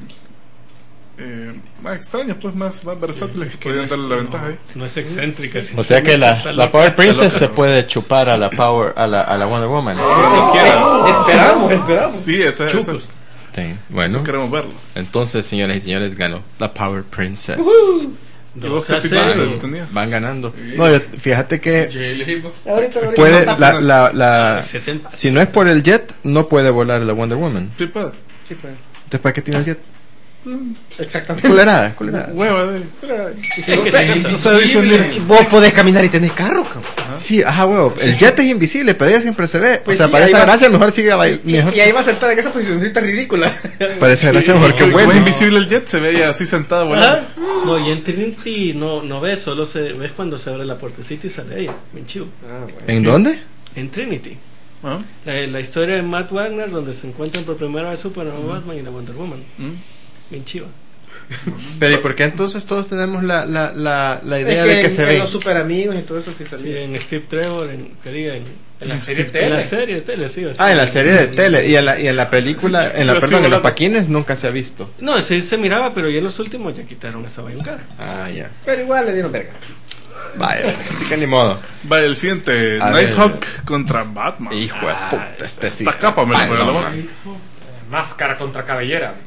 eh, más extraños, pues más, más versátiles, que podrían darle la ventaja ahí. No es excéntrica. O sea que la, Está la loca. Power Princess Está se loca. puede chupar a la Power a la, a la Wonder Woman. Como quiera. Esperamos, esperamos. Sí, esa, esa, Chupos. Sí, bueno, eso queremos verlo. entonces señoras y señores ganó la Power Princess. ¿Y vos, sea, capitán, serio. te tenías? Van ganando. No, yo- fíjate que Ahorita lo puede ahorita- la, la, la sesenta. si no es por el jet no puede volar la Wonder Woman. Sí, puede. Sí, pues. Entonces ¿para qué tiene el jet? Exactamente. Culerada, culerada. Hueva de. Es que se cansa. No sabe discernir. Y vos podés caminar y tenés carro, cabrón. Sí, ajá, huevo. El jet es invisible, pero ella siempre se ve. Pues o sea, sí, para ahí esa va- gracia mejor sigue a bail- mejor. Y ahí va sentada en esa posicioncita ridícula. Para esa gracia mejor que Como es bueno. invisible el jet, se ve ella así sentada volando. No, y en Trinity no, no ves, solo se ves cuando se abre la puertecita y sale ella. Bien chivo. Ah, bueno. ¿En dónde? En Trinity. ¿Ah? La, la historia de Matt Wagner, donde se encuentran por primera vez Superman, Batman y la Wonder Woman. ¿Mm? Bien chiva. Pero ¿y por qué entonces todos tenemos la, la, la, la idea Es de que en- se en ve? los super amigos y todo eso sí Sí, salía. en Steve Trevor, en, quería, en, En la serie en tele. la serie de tele, sí. así. Ah, en la serie de tele y en la, y en la película, en la Pero sí, perdón, en los volando. paquines nunca se ha visto. No, sí se miraba, pero ya en los últimos ya quitaron esa bayuncada. Ah, ya. Pero igual le dieron verga. Vaya, pues, sí que ni modo. Vaya, el siguiente: A ver. Nighthawk contra Batman. Hijo de puta, este sí. Esta capa me la Ay, juega no, la man. Máscara contra cabellera.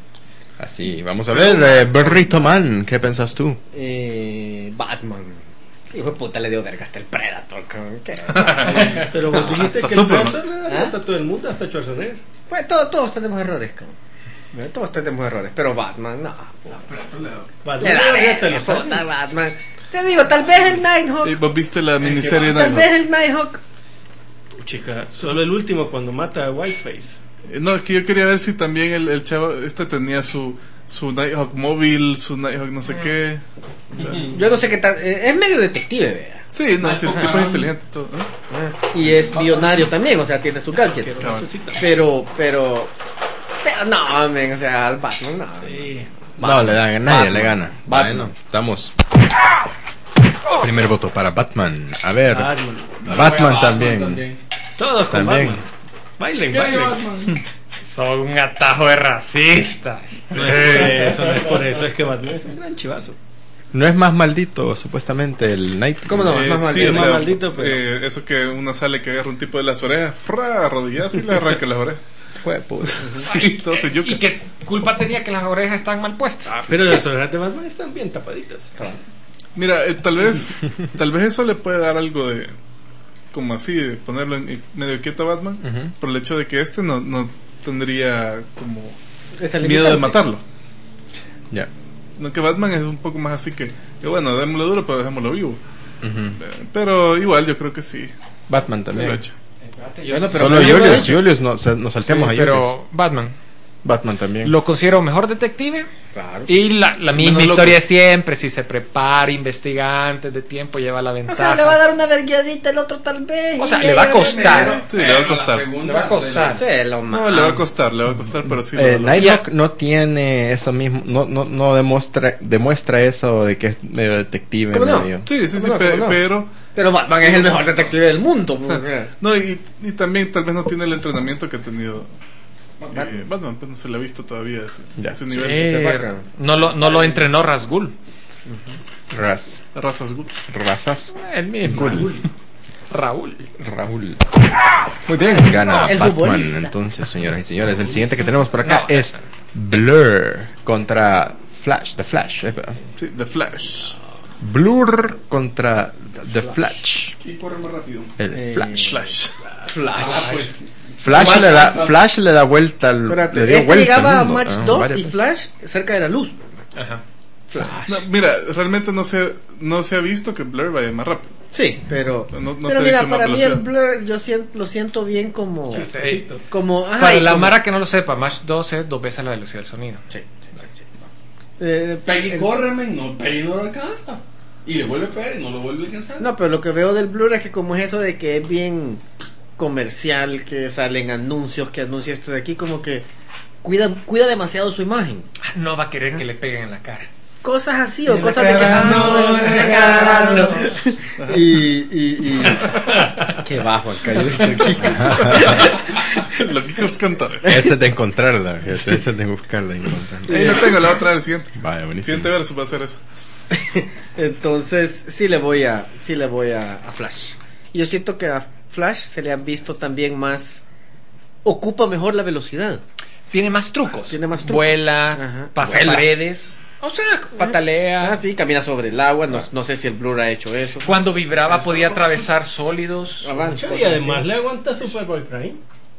Así, vamos a ver, eh, Burrito Man, ¿qué pensás tú? Eh, Batman. Hijo de puta, le dio verga hasta el Predator, cabrón. ¿Qué? Pero vos dijiste Hasta que el Superman. Predator le da ¿Ah? vuelta a todo el mundo, hasta Schwarzenegger. Pues todos, todos tenemos errores, cabrón. Eh, Todos tenemos errores, pero Batman, no. Batman Le da le da verga, vuelta a los puta, años. Batman. Te digo, tal vez el ¿Y Nighthawk. vos viste la miniserie Tal Nighthawk? vez el Nighthawk. Chica, solo el último cuando mata a Whiteface. Eh, No, es que yo quería ver si también el, el chavo este tenía su su Nighthawk móvil, su Nighthawk no sé qué. O sea, Yo no sé qué tal. eh, Es medio detective, vea. sí, no, sí, el tipo es inteligente y todo. ¿eh? Ah, Y es billonario también, o sea, tiene su gadget. Cabal. Pero, pero. Pero no, men, o sea, al Batman, no. Sí. No, le dan, nadie Batman. le gana. Batman. Bueno, estamos. Primer voto para Batman. A ver, Batman. Batman también. Todos con También. Batman. Bailen, Ya, ya, bailen. Batman. Son un atajo de racistas. No es por eso, no es por eso, es que Batman es un gran chivazo. No es más maldito, supuestamente, el Night. ¿Cómo no? Eh, más sí, maldito, o más sea, maldito, pero- eh, eso que una sale que agarra un tipo de las orejas, fra, arrodillazo y le arranca las orejas. Jue puta. Sí, todo se yuca. ¿Y qué culpa tenía que las orejas están mal puestas? Pero las orejas de Batman están bien tapaditas. Mira, eh, tal vez tal vez eso le puede dar algo de como así, de ponerlo en, en medio quieto a Batman, Ujú. por el hecho de que este no, no tendría como Esa miedo de limitante. matarlo. Ya. No, que Batman es un poco más así que, que bueno, démosle duro, pero dejémoslo vivo. Ujú. Eh, Pero igual yo creo que sí, Batman se lo también. echa. Bueno, pero Solo nadie lo ha Julius, hecho. Julius, no, se- nos salteamos a Julius. Pero Batman, Batman también. lo considero mejor detective. Claro. Y la, la misma Menos historia loco. de siempre. Si se prepara, investiga antes de tiempo, lleva la O ventaja. sea, le va a dar una verguiadita el otro tal vez. O sea, y le va a costar. Sí, le va a costar. Le va a costar. Se lo No, le va a costar, le va a costar, pero sí. Eh, lo- lo- Nighthawk no tiene eso mismo, no, no, no demuestra, demuestra eso de que es medio detective. ¿Cómo no? medio. Sí, sí, sí, ¿Cómo no? pe- ¿Cómo no? pero Pero Batman es el mejor detective del mundo. o pues, sea, o sea. no, y, y también tal vez no tiene el entrenamiento que ha tenido eh, Batman. Batman, pues no se le ha visto todavía ese, Ya. ese Sí, nivel. se baja. no lo, no lo entrenó Razgul. Ras, Razas good. razas. El mismo. Raúl. Raúl. Muy bien, gana El Batman. futbolista. Entonces, señoras y señores, el siguiente que tenemos por acá es Blur contra Flash, The Flash. eh, Sí, The Flash. Blur contra The Flash. ¿Quién corre más rápido? El Eh, Flash. Flash. Flash. Ah, pues. Flash le da, Flash le da vuelta al, Espérate, le dio este vuelta al llegaba a mundo, Match ah, dos varias y veces. Flash cerca de la luz. Ajá. Flash. No, mira, realmente no se, no se ha visto que Blur vaya más rápido. Sí, pero. No- no pero se ha mira, dicho más para mí velocidad. el Blur yo siento, lo siento bien como. Eh, como ajá, Para y la como- Mara que no lo sepa, Match dos es dos veces la velocidad del sonido. Sí, sí, sí, sí. Eh, Peggy el- corre, men. No, Peggy no lo alcanza. Y le vuelve a pegar y no lo vuelve a alcanzar. No, pero lo que veo del Blur es que como es eso de que es bien comercial, que salen anuncios, que anuncia esto de aquí, como que cuida, cuida demasiado su imagen. No va a querer que le peguen en la cara. Cosas así, o En la cosas de que cara, ah, no, en la en la cara, cara, no. Y, y, y qué bajo el cayó esto aquí. Los Geekos Cantores. Ese es de encontrarla, ese es de buscarla y encontrarla. Ahí lo tengo, la otra del siguiente. Vaya, buenísimo. Siguiente verso va a ser eso. Entonces, sí le voy a sí le voy a, a Flash. Yo siento que a Flash se le han visto también más, ocupa mejor la velocidad. Tiene más trucos. Tiene más trucos. Vuela, Ajá. pasa Vuela. paredes. O sea, patalea. Ah, sí, camina sobre el agua, no, no sé si el Blur ha hecho eso. Cuando vibraba podía atravesar sólidos. Ah, vale, Mucho, cosas y además así. le aguanta Superboy Prime.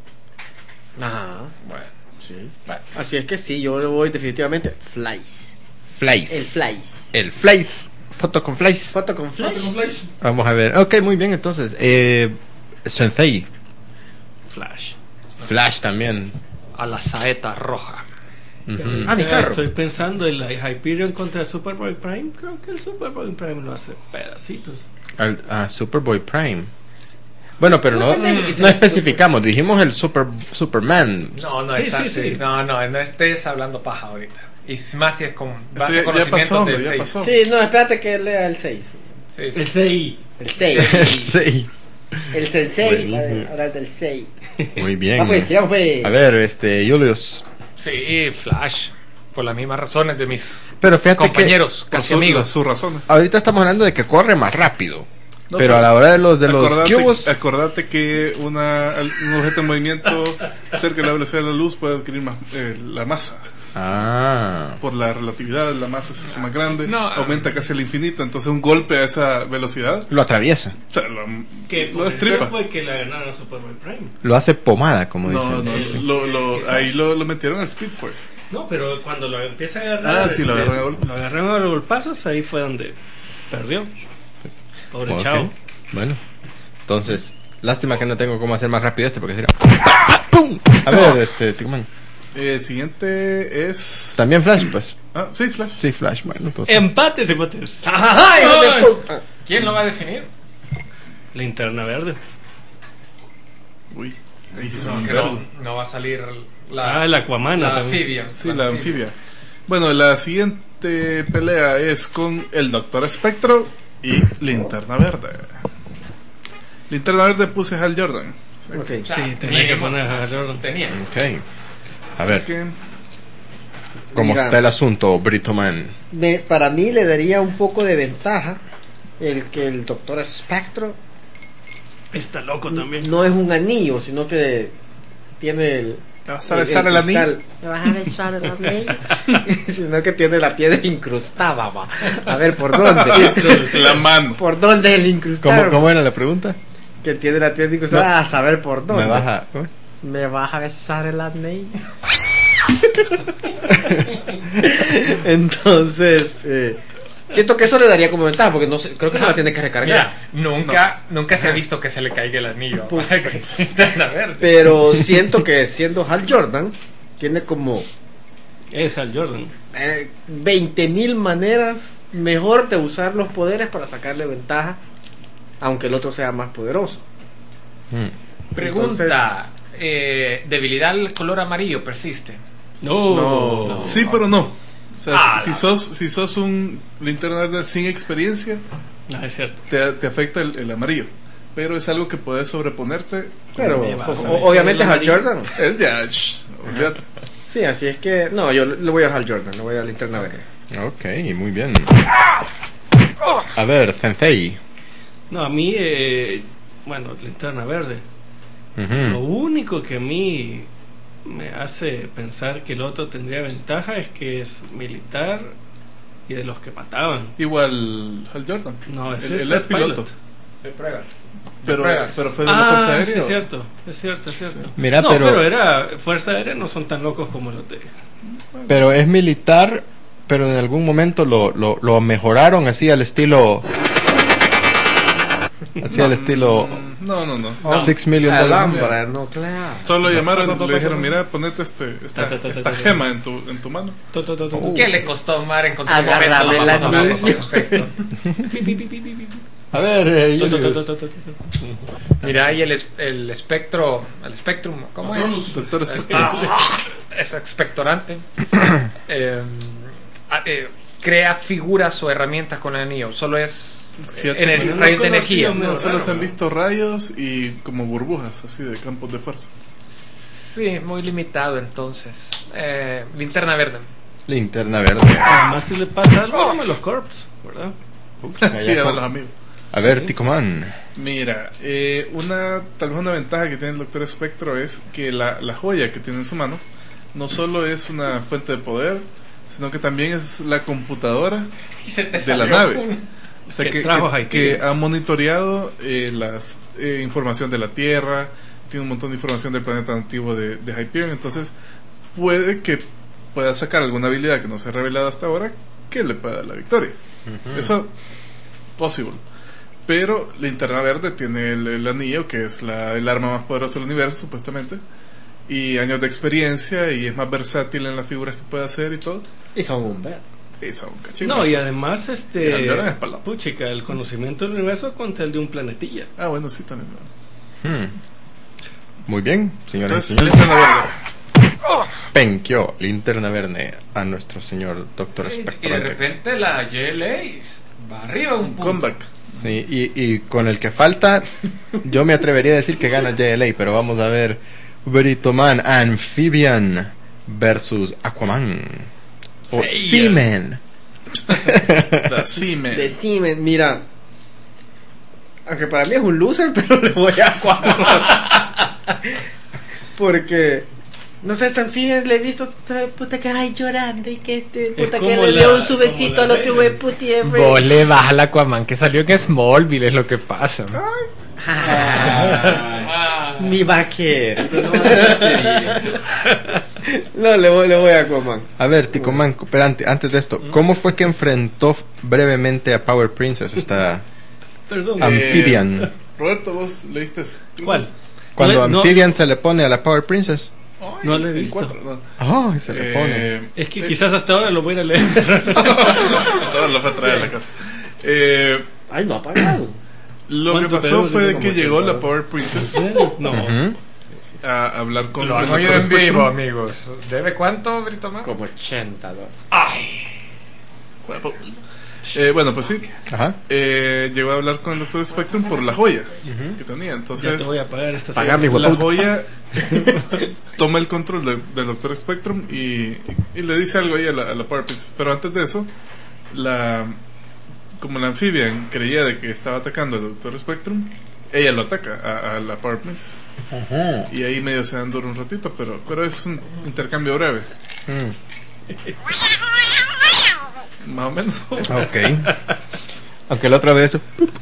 Ajá, Bueno, sí. bueno. Así es que sí, yo le voy definitivamente Flies. Flies. El Flies. El Flies. Foto con Flies. Foto con Flash. Vamos a ver. Ok, muy bien, entonces. Eh, Sensei. Flash. Flash también. A la saeta roja. Ujú. Ah, mi carro. Estoy pensando en la Hyperion contra el Superboy Prime. Creo que el Superboy Prime lo hace pedacitos. Al- ah, Superboy Prime. Bueno, pero no, Depende de que no tengas especificamos. Dijimos el Super Superman. No, no Sí, está, sí, sí, sí. no, no, no estés hablando paja ahorita. Y más si es con Eso base ya, a ya conocimiento pasó, del hombre, ya seis. pasó. Sí, no, espérate que lea el seis. Sí, sí. El C I. El seis. Sí. El Sensei. Buenísimo. Ahora del seis. Muy bien. Ah, pues, sigamos, pues. A ver, este, Julius. Sí, Flash. Por las mismas razones de mis Pero fíjate compañeros, Por casi su, amigos. sus razones. que ahorita estamos hablando de que corre más rápido. No, pero a la hora de los de los acordate, cubos. acordate que una, un objeto en movimiento cerca de la velocidad de la luz puede adquirir más, eh, la masa. Ah. Por la relatividad, la masa se hace más grande, No, aumenta casi al infinito. Entonces, un golpe a esa velocidad, Lo atriesa. o sea, lo, Que lo por destripa. eso fue que la ganaron a Superboy Prime. Lo hace pomada, como No, dicen. no, Sí, sí. lo, lo, ahí lo, lo metieron al Speed Force. No, pero cuando lo empieza a agarrar. Ah, sí, lo este, agarran a golpes. Lo agarraron a los golpazos, ahí fue donde perdió. Pobre Ok. chavo. Bueno, entonces, lástima que no tengo cómo hacer más rápido este porque sería. ¡Pum! A ver, este, Tigman. Eh, siguiente es. También Flash, pues. Ah, sí, Flash. Sí, Flash, bueno, entonces. Empates, empates. Ajá, hijo de Ay. puta. ¿Quién lo va a definir? Linterna verde. Uy, ahí sí No, son un que verbo. no, no va a salir la, Ah, el Aquamana la también. anfibia. Sí, la anfibia. Bueno, la siguiente pelea es con el Doctor Espectro y Linterna Verde. Linterna Verde puse Hal Jordan. Ok. O sea, Sí, tenía que mínimo. poner a Jordan. Tenía. Ok. A Así ver, que, ¿cómo Mira. está el asunto, Brito Man? Me- para mí le daría un poco de ventaja el que el Doctor Spectro Está loco también. no es un anillo, sino que tiene el. ¿te vas a besar el, cristal. anillo? ¿Me vas a besar el anillo? Sino que tiene la piedra incrustada, va. A ver, ¿por dónde? La mano. ¿Por dónde el incrustado? ¿Cómo, ¿Cómo era la pregunta? Que tiene la piedra incrustada, a saber por dónde. Me baja. ¿Me vas a besar el anillo? Entonces, eh, siento que eso le daría como ventaja, porque no sé, creo que se la tiene que recargar. Mira, nunca, nunca se ha visto que se le caiga el anillo. Puta. Linterna verde. Pero siento que siendo Hal Jordan, tiene como Es Hal Jordan. eh, veinte mil maneras mejor de usar los poderes para sacarle ventaja, aunque el otro sea más poderoso. Mm. Pregunta: eh, ¿debilidad al color amarillo persiste? No. No. Sí, pero no. O sea, Ah, si, si sos si sos un Linterna Verde sin experiencia, No, es cierto. te, te afecta el, el amarillo. Pero es algo que puedes sobreponerte. Pero me vas a o- besar obviamente el Hal amarillo? Jordan. Es ya, shh, olvídate. Sí, así es que no, yo le voy a Hal Jordan, le voy a Linterna Verde. Ok, muy bien. A ver, Sensei. No, a mí, eh, bueno, linterna verde. Ujú. Lo único que a mí me hace pensar que el otro tendría ventaja es que es militar y de los que mataban. Igual Hal Jordan. No, ese el, es él Test es piloto. Pilot. De pruebas. Pero, pruebas. pero fue de la Fuerza Ah, Aérea. sí, es ¿o? cierto, es cierto, es cierto. Mira, no, pero- pero... era Fuerza Aérea, no son tan locos como los de... Pero es militar, pero en algún momento lo, lo, lo mejoraron así al estilo. Así al estilo Mm, No, no, no. Oh, Six Million Dollar. Alhambra nuclear. Solo llamaron y le dijeron, mira, ponete este, esta, Ta, ta, ta, esta ta, ta. gema en tu, en tu mano. To, to, to, to, to. Oh. ¿Qué le costó a Omar encontrar un Agárrame momento la para hablar niña. con respecto? Pi, pi, pi, pi, pi, pi. A ver, eh, To, to, to, Julius. to, to, to, to. Mira, ahí el, es- el espectro, el Spectrum, ¿cómo es? Doctor Eh, Spectrum. Es expectorante. Eh, ah, eh, crea figuras o herramientas con el anillo. Solo es Fíjate, en el no rayo de conocía, energía. me- No, solo raro, se han ¿no? visto rayos y como burbujas, así de campos de fuerza. Sí, muy limitado entonces. Eh, linterna verde. Linterna verde. Además, si le pasa algo, llama a los corps, ¿verdad? Sí, a los amigos. A ver, Ticoman. Mira, eh, una tal vez una ventaja que tiene el Doctor Espectro es que la, la joya que tiene en su mano no solo es una fuente de poder, sino que también es la computadora Y se te de la salió nave. un- O sea, Que que, trajo que- Haití. que ha monitoreado eh, las eh, información de la Tierra, tiene un montón de información del planeta antiguo de, de Hyperion, entonces puede que pueda sacar alguna habilidad que no se ha revelado hasta ahora que le pueda dar la victoria. Eso posible. Pero Linterna Verde tiene el, el anillo, que es la, el arma más poderosa del universo, supuestamente. Y años de experiencia, y es más versátil en las figuras que puede hacer y todo. Y son un ver. Y son cachimos. No, y además, Y este. el Jordan es palado. Puchica, el conocimiento del universo contra el de un planetilla. Ah, bueno, sí, también. ¿no? Hmm. Muy bien, señoras y Entonces, señores. Linterna Verde. Penquio, linterna verde a nuestro señor Doctor Y, y de Espectro. repente la G L A va arriba un punto. Comeback. Sí, y, y con el que falta, yo me atrevería a decir que gana J L A, pero vamos a ver. Britoman Amphibian versus Aquaman. O Seaman. La Seaman. De Siemens, mira. Aunque para mí es un loser, pero le voy a Aquaman. Porque. No sé, San Fines le he visto toda puta que ay llorando y que este puta que como le la- dio un como subecito la al otro Lady. güey puti F. Vos le vas al Aquaman que salió en Smallville, es lo que pasa. Ah, mi vaquero. No, le voy, le voy a Aquaman. A ver, Ticoman, pero ante- antes de esto, ¿cómo fue que enfrentó brevemente a Power Princess esta Perdón. Amphibian? Eh, Roberto, vos leíste. ¿Cuál? Cuando No, Amphibian se le pone a la Power Princess. Ay, No lo he el visto. cuatro, no. Oh, se le pone. Eh, Es que eh, quizás hasta ahora lo voy a ir a leer. todo lo fue a traer a la casa. Eh, Ay, no ha pagado. lo que ¿Cuánto pasó tenemos? fue Como que llegó ochenta. la Power Princess No. Ujú. a hablar con Lo el hago yo Doctor en vivo, Spectrum. amigos. ¿Debe cuánto, Brito Man? Como ochenta dólares. Bueno, eh, bueno, pues sí. Ajá. Eh, llegó a hablar con el Doctor Spectrum por la joya que tenía. Ya te Entonces, voy a pagar esta Pagar mi semana. la hueputa. joya toma el control de- del Doctor Spectrum y, y le dice algo ahí a la, a la Power Princess. Pero antes de eso, la como la Amphibian creía de que estaba atacando al Doctor Spectrum, ella lo ataca a, a la Power Princess. Y ahí medio se dan duro un ratito, pero, pero es un intercambio breve. Mm. Más o menos. Ok. Aunque la otra vez,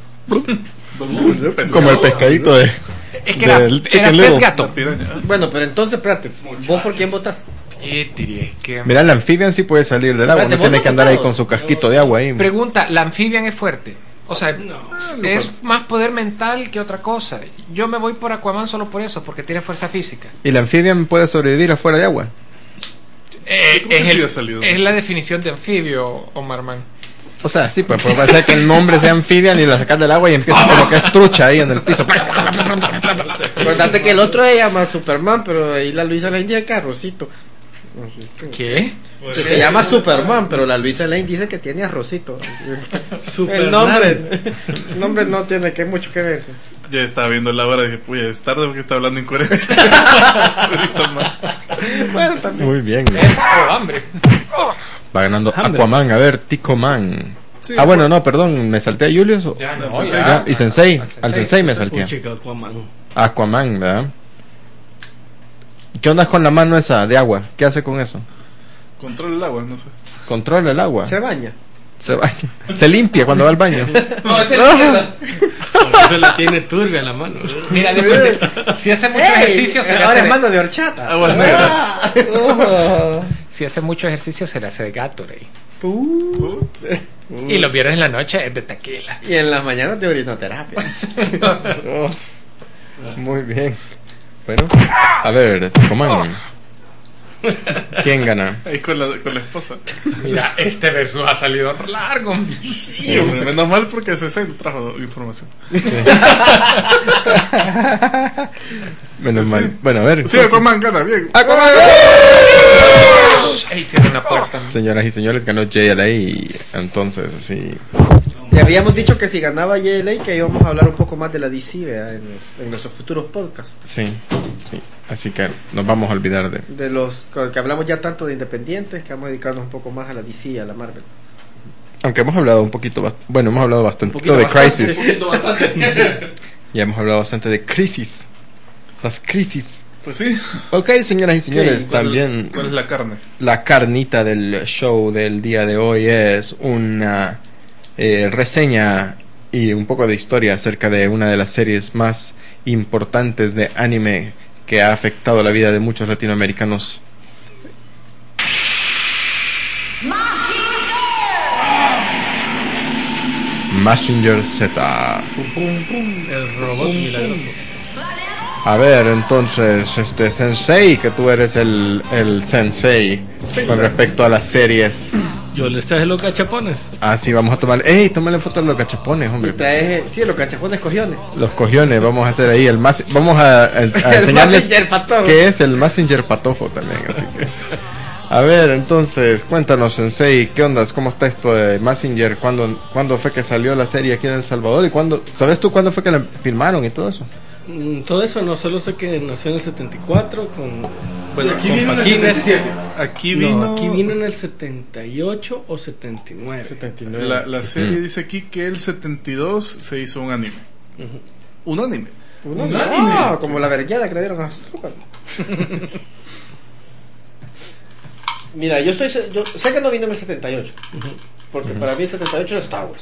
Pues, como el pescadito de. Es que era, del Chicken era Little. pez gato. la piraña. Bueno, pero entonces, espérate. ¿Vos por quién votas? Eh, tiri, es que... Mira, la Amphibian sí puede salir del agua, Espérate, no ¿vos tiene no que andar ahí tocabas? con su casquito de agua ahí. Pregunta, ¿la Amphibian es fuerte? O sea, No. es más poder mental que otra cosa. Yo me voy por Aquaman solo por eso, porque tiene fuerza física. ¿Y la Amphibian puede sobrevivir afuera de agua? Eh, Yo creo que es, sí el- ha salido. es la definición de anfibio, Omar Man. O sea, sí, pues puede ser que el nombre sea Amphibian y la sacas del agua y empieza como que es trucha ahí en el piso. Acordate que el otro se llama Superman, pero ahí la Luisa Lane dice que arrocito. Así que- ¿Qué? que se llama Superman, pero la Luisa Lane dice que tiene arrocito. Superman. El nombre, el nombre no tiene que mucho que ver. Ya estaba viendo la hora y dije, puya, es tarde porque está hablando incoherencia. Ahorita más. Bueno, también. Muy bien. Es o hambre. Va ganando Hambre. Aquaman. A ver, Ticoman. Sí, Ah, bueno, no, perdón, me salté a Julius. o- Ya, no, no, ya. Ya, y Sensei. Al Sensei me salté. Puchica, Aquaman. Aquaman, ¿verdad? ¿Y qué onda con la mano esa de agua? ¿Qué hace con eso? Controla el agua, no sé. Controla el agua. Se baña. Se baña. Se limpia cuando va al baño. No, es el izquierda. Por eso le tiene turbia la mano. Mira, depende. Si hace mucho Ey, ejercicio, se le ahora es hace. mano de horchata. Aguas negras. Si hace mucho ejercicio, se le hace de Gatorade. Uh, Putz. Y los viernes en la noche es de tequila. Y en las mañanas de orinoterapia. Oh, muy bien. Bueno, a ver, Coman. ¿Quién gana? Ahí con la, con la esposa. Mira, este versus ha salido largo. Sí, hombre, menos mal porque C C trajo información. Menos Sí. mal. Bueno, a ver. Sí, Aquaman gana, bien. Aquaman. Ey, cierra una puerta. Señoras y señores, ganó J L A y entonces, sí. Y habíamos dicho que si ganaba J L A que íbamos a hablar un poco más de la D C, ¿verdad? En, los- en nuestros futuros podcasts. Sí, sí. Así que nos vamos a olvidar de... De los que hablamos ya tanto de independientes, que vamos a dedicarnos un poco más a la D C y a la Marvel. Aunque hemos hablado un poquito... bast- Bueno, hemos hablado bastante poquito de bastante. Crisis. Un poquito bastante. Ya hemos hablado bastante de Crisis. Las Crisis. Pues sí. Ok, señoras y señores, ¿Cuál- también... ¿Cuál es la carne? La carnita del show del día de hoy es una eh, reseña y un poco de historia acerca de una de las series más importantes de anime que ha afectado la vida de muchos latinoamericanos. Mazinger Z. El robot milagroso. A ver, entonces, este Sensei, que tú eres el, el Sensei con respecto a las series. Yo les traje los cachapones. Ah, sí, vamos a tomar. ¡Ey! Tómale foto de los cachapones, Y hombre. trae, sí, los cachapones cogiones. Los cogiones, vamos a hacer ahí el más. Vamos a, a- a El enseñarles Mazinger Patojo. qué es el Mazinger Patojo también. Así que. A ver, entonces, cuéntanos, Sensei, ¿qué onda? ¿Cómo está esto de Mazinger? ¿Cuándo, ¿Cuándo fue que salió la serie aquí en El Salvador? ¿Y cuándo, sabes tú cuándo fue que la filmaron y todo eso? Mm, Todo eso no solo sé que nació en el setenta y cuatro con, Bueno, Aquí con vino en el Paquines. setenta y siete. Aquí No, vino. aquí vino en el setenta y ocho o setenta y nueve. setenta y nueve. La, la serie Ujú. dice aquí que el setenta y dos se hizo un anime. Ujú. Un anime. Uno, Un no, anime. como la vergueada que le dieron a Superman. Mira, yo estoy se- yo sé que no vino en el setenta y ocho, Ujú. porque para mí el setenta y ocho era Star Wars.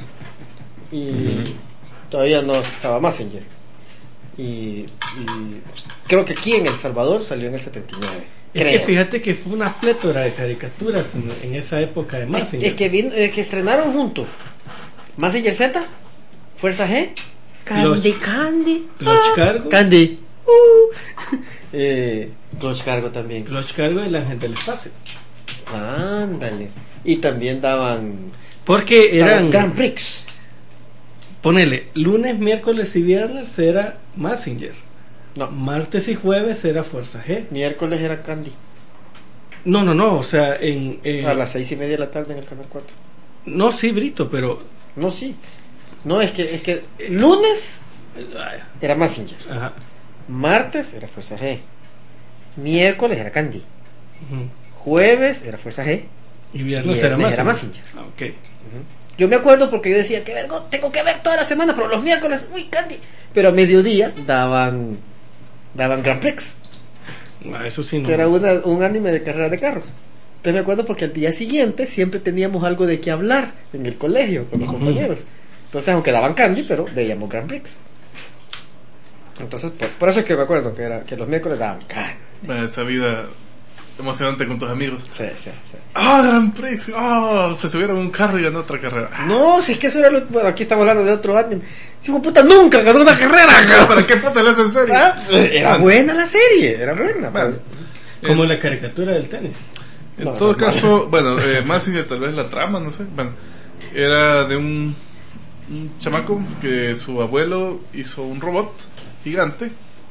Y todavía no estaba Mazinger. Y, y creo que aquí en El Salvador salió en el setenta y nueve. Es creo. que fíjate que fue una plétora de caricaturas en, en esa época de Es, Mazinger. es que, vino- es que estrenaron juntos Mazinger Z, Fuerza G, Candy Clutch. Candy, Clutch ah, Cargo. Candy, uh, eh, Clutch Cargo también. Clutch Cargo y el Ángel del Espacio. Ándale. Y también daban, Porque daban eran, Grand Prix. ponele, lunes, miércoles y viernes era Mazinger. No, Martes y jueves era Fuerza G. miércoles era Candy. No, no, no, o sea, en... en- A las seis y media de la tarde en el canal cuatro. No, sí, Brito, pero... No, sí. No, es que, es que lunes era Mazinger. Ajá. Martes era Fuerza G. Miércoles era Candy. Ujú. Jueves era Fuerza G. Y viernes, Viernes era Mazinger. era Mazinger. Ah, ok. Yo me acuerdo porque yo decía, qué vergo, tengo que ver toda la semana, pero los miércoles, uy, Candy. Pero a mediodía daban daban Grand Prix, Ah, eso sí no. que era una- un anime de carrera de carros. Entonces me acuerdo porque al día siguiente siempre teníamos algo de qué hablar en el colegio con los Ujú. compañeros. Entonces, aunque daban Candy, pero veíamos Grand Prix. Entonces, por, por eso es que me acuerdo que era que los miércoles daban Candy. Bueno, esa vida emocionante con tus amigos. Sí, sí, sí. ¡Ah, Gran Prix! ¡Ah! Se subieron a un carro y ganó otra carrera. Ah, No, si es que eso era lo. Bueno, aquí estamos hablando de otro anime. Si hijo de puta nunca ganó una carrera. ¿Para qué puta le hacen serio? Ah, Era buena la serie, era buena. Bueno, Como en, la caricatura del tenis. en No, todo no, caso, bueno, eh, más de tal vez la trama, no sé. Bueno, era de un, un chamaco que su abuelo hizo un robot gigante.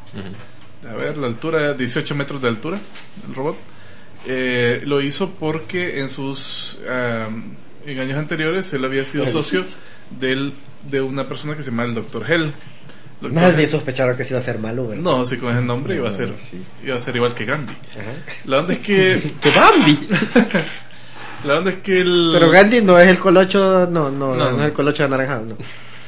A ver, la altura, dieciocho metros de altura, el robot. Eh, lo hizo porque en sus um, en años anteriores él había sido socio del, de una persona que se llama el doctor Hell. Doctor Nadie Hell. sospecharon que se iba a hacer malo, ¿verdad? No, sí, con ese nombre iba a No, ser, sí. iba a ser igual que Gandhi. Ajá. La onda es que, ¡Que Bambi! la onda es que el, Pero Gandhi no es el colocho, no, no, no, No, no, no. es el colocho anaranjado, no.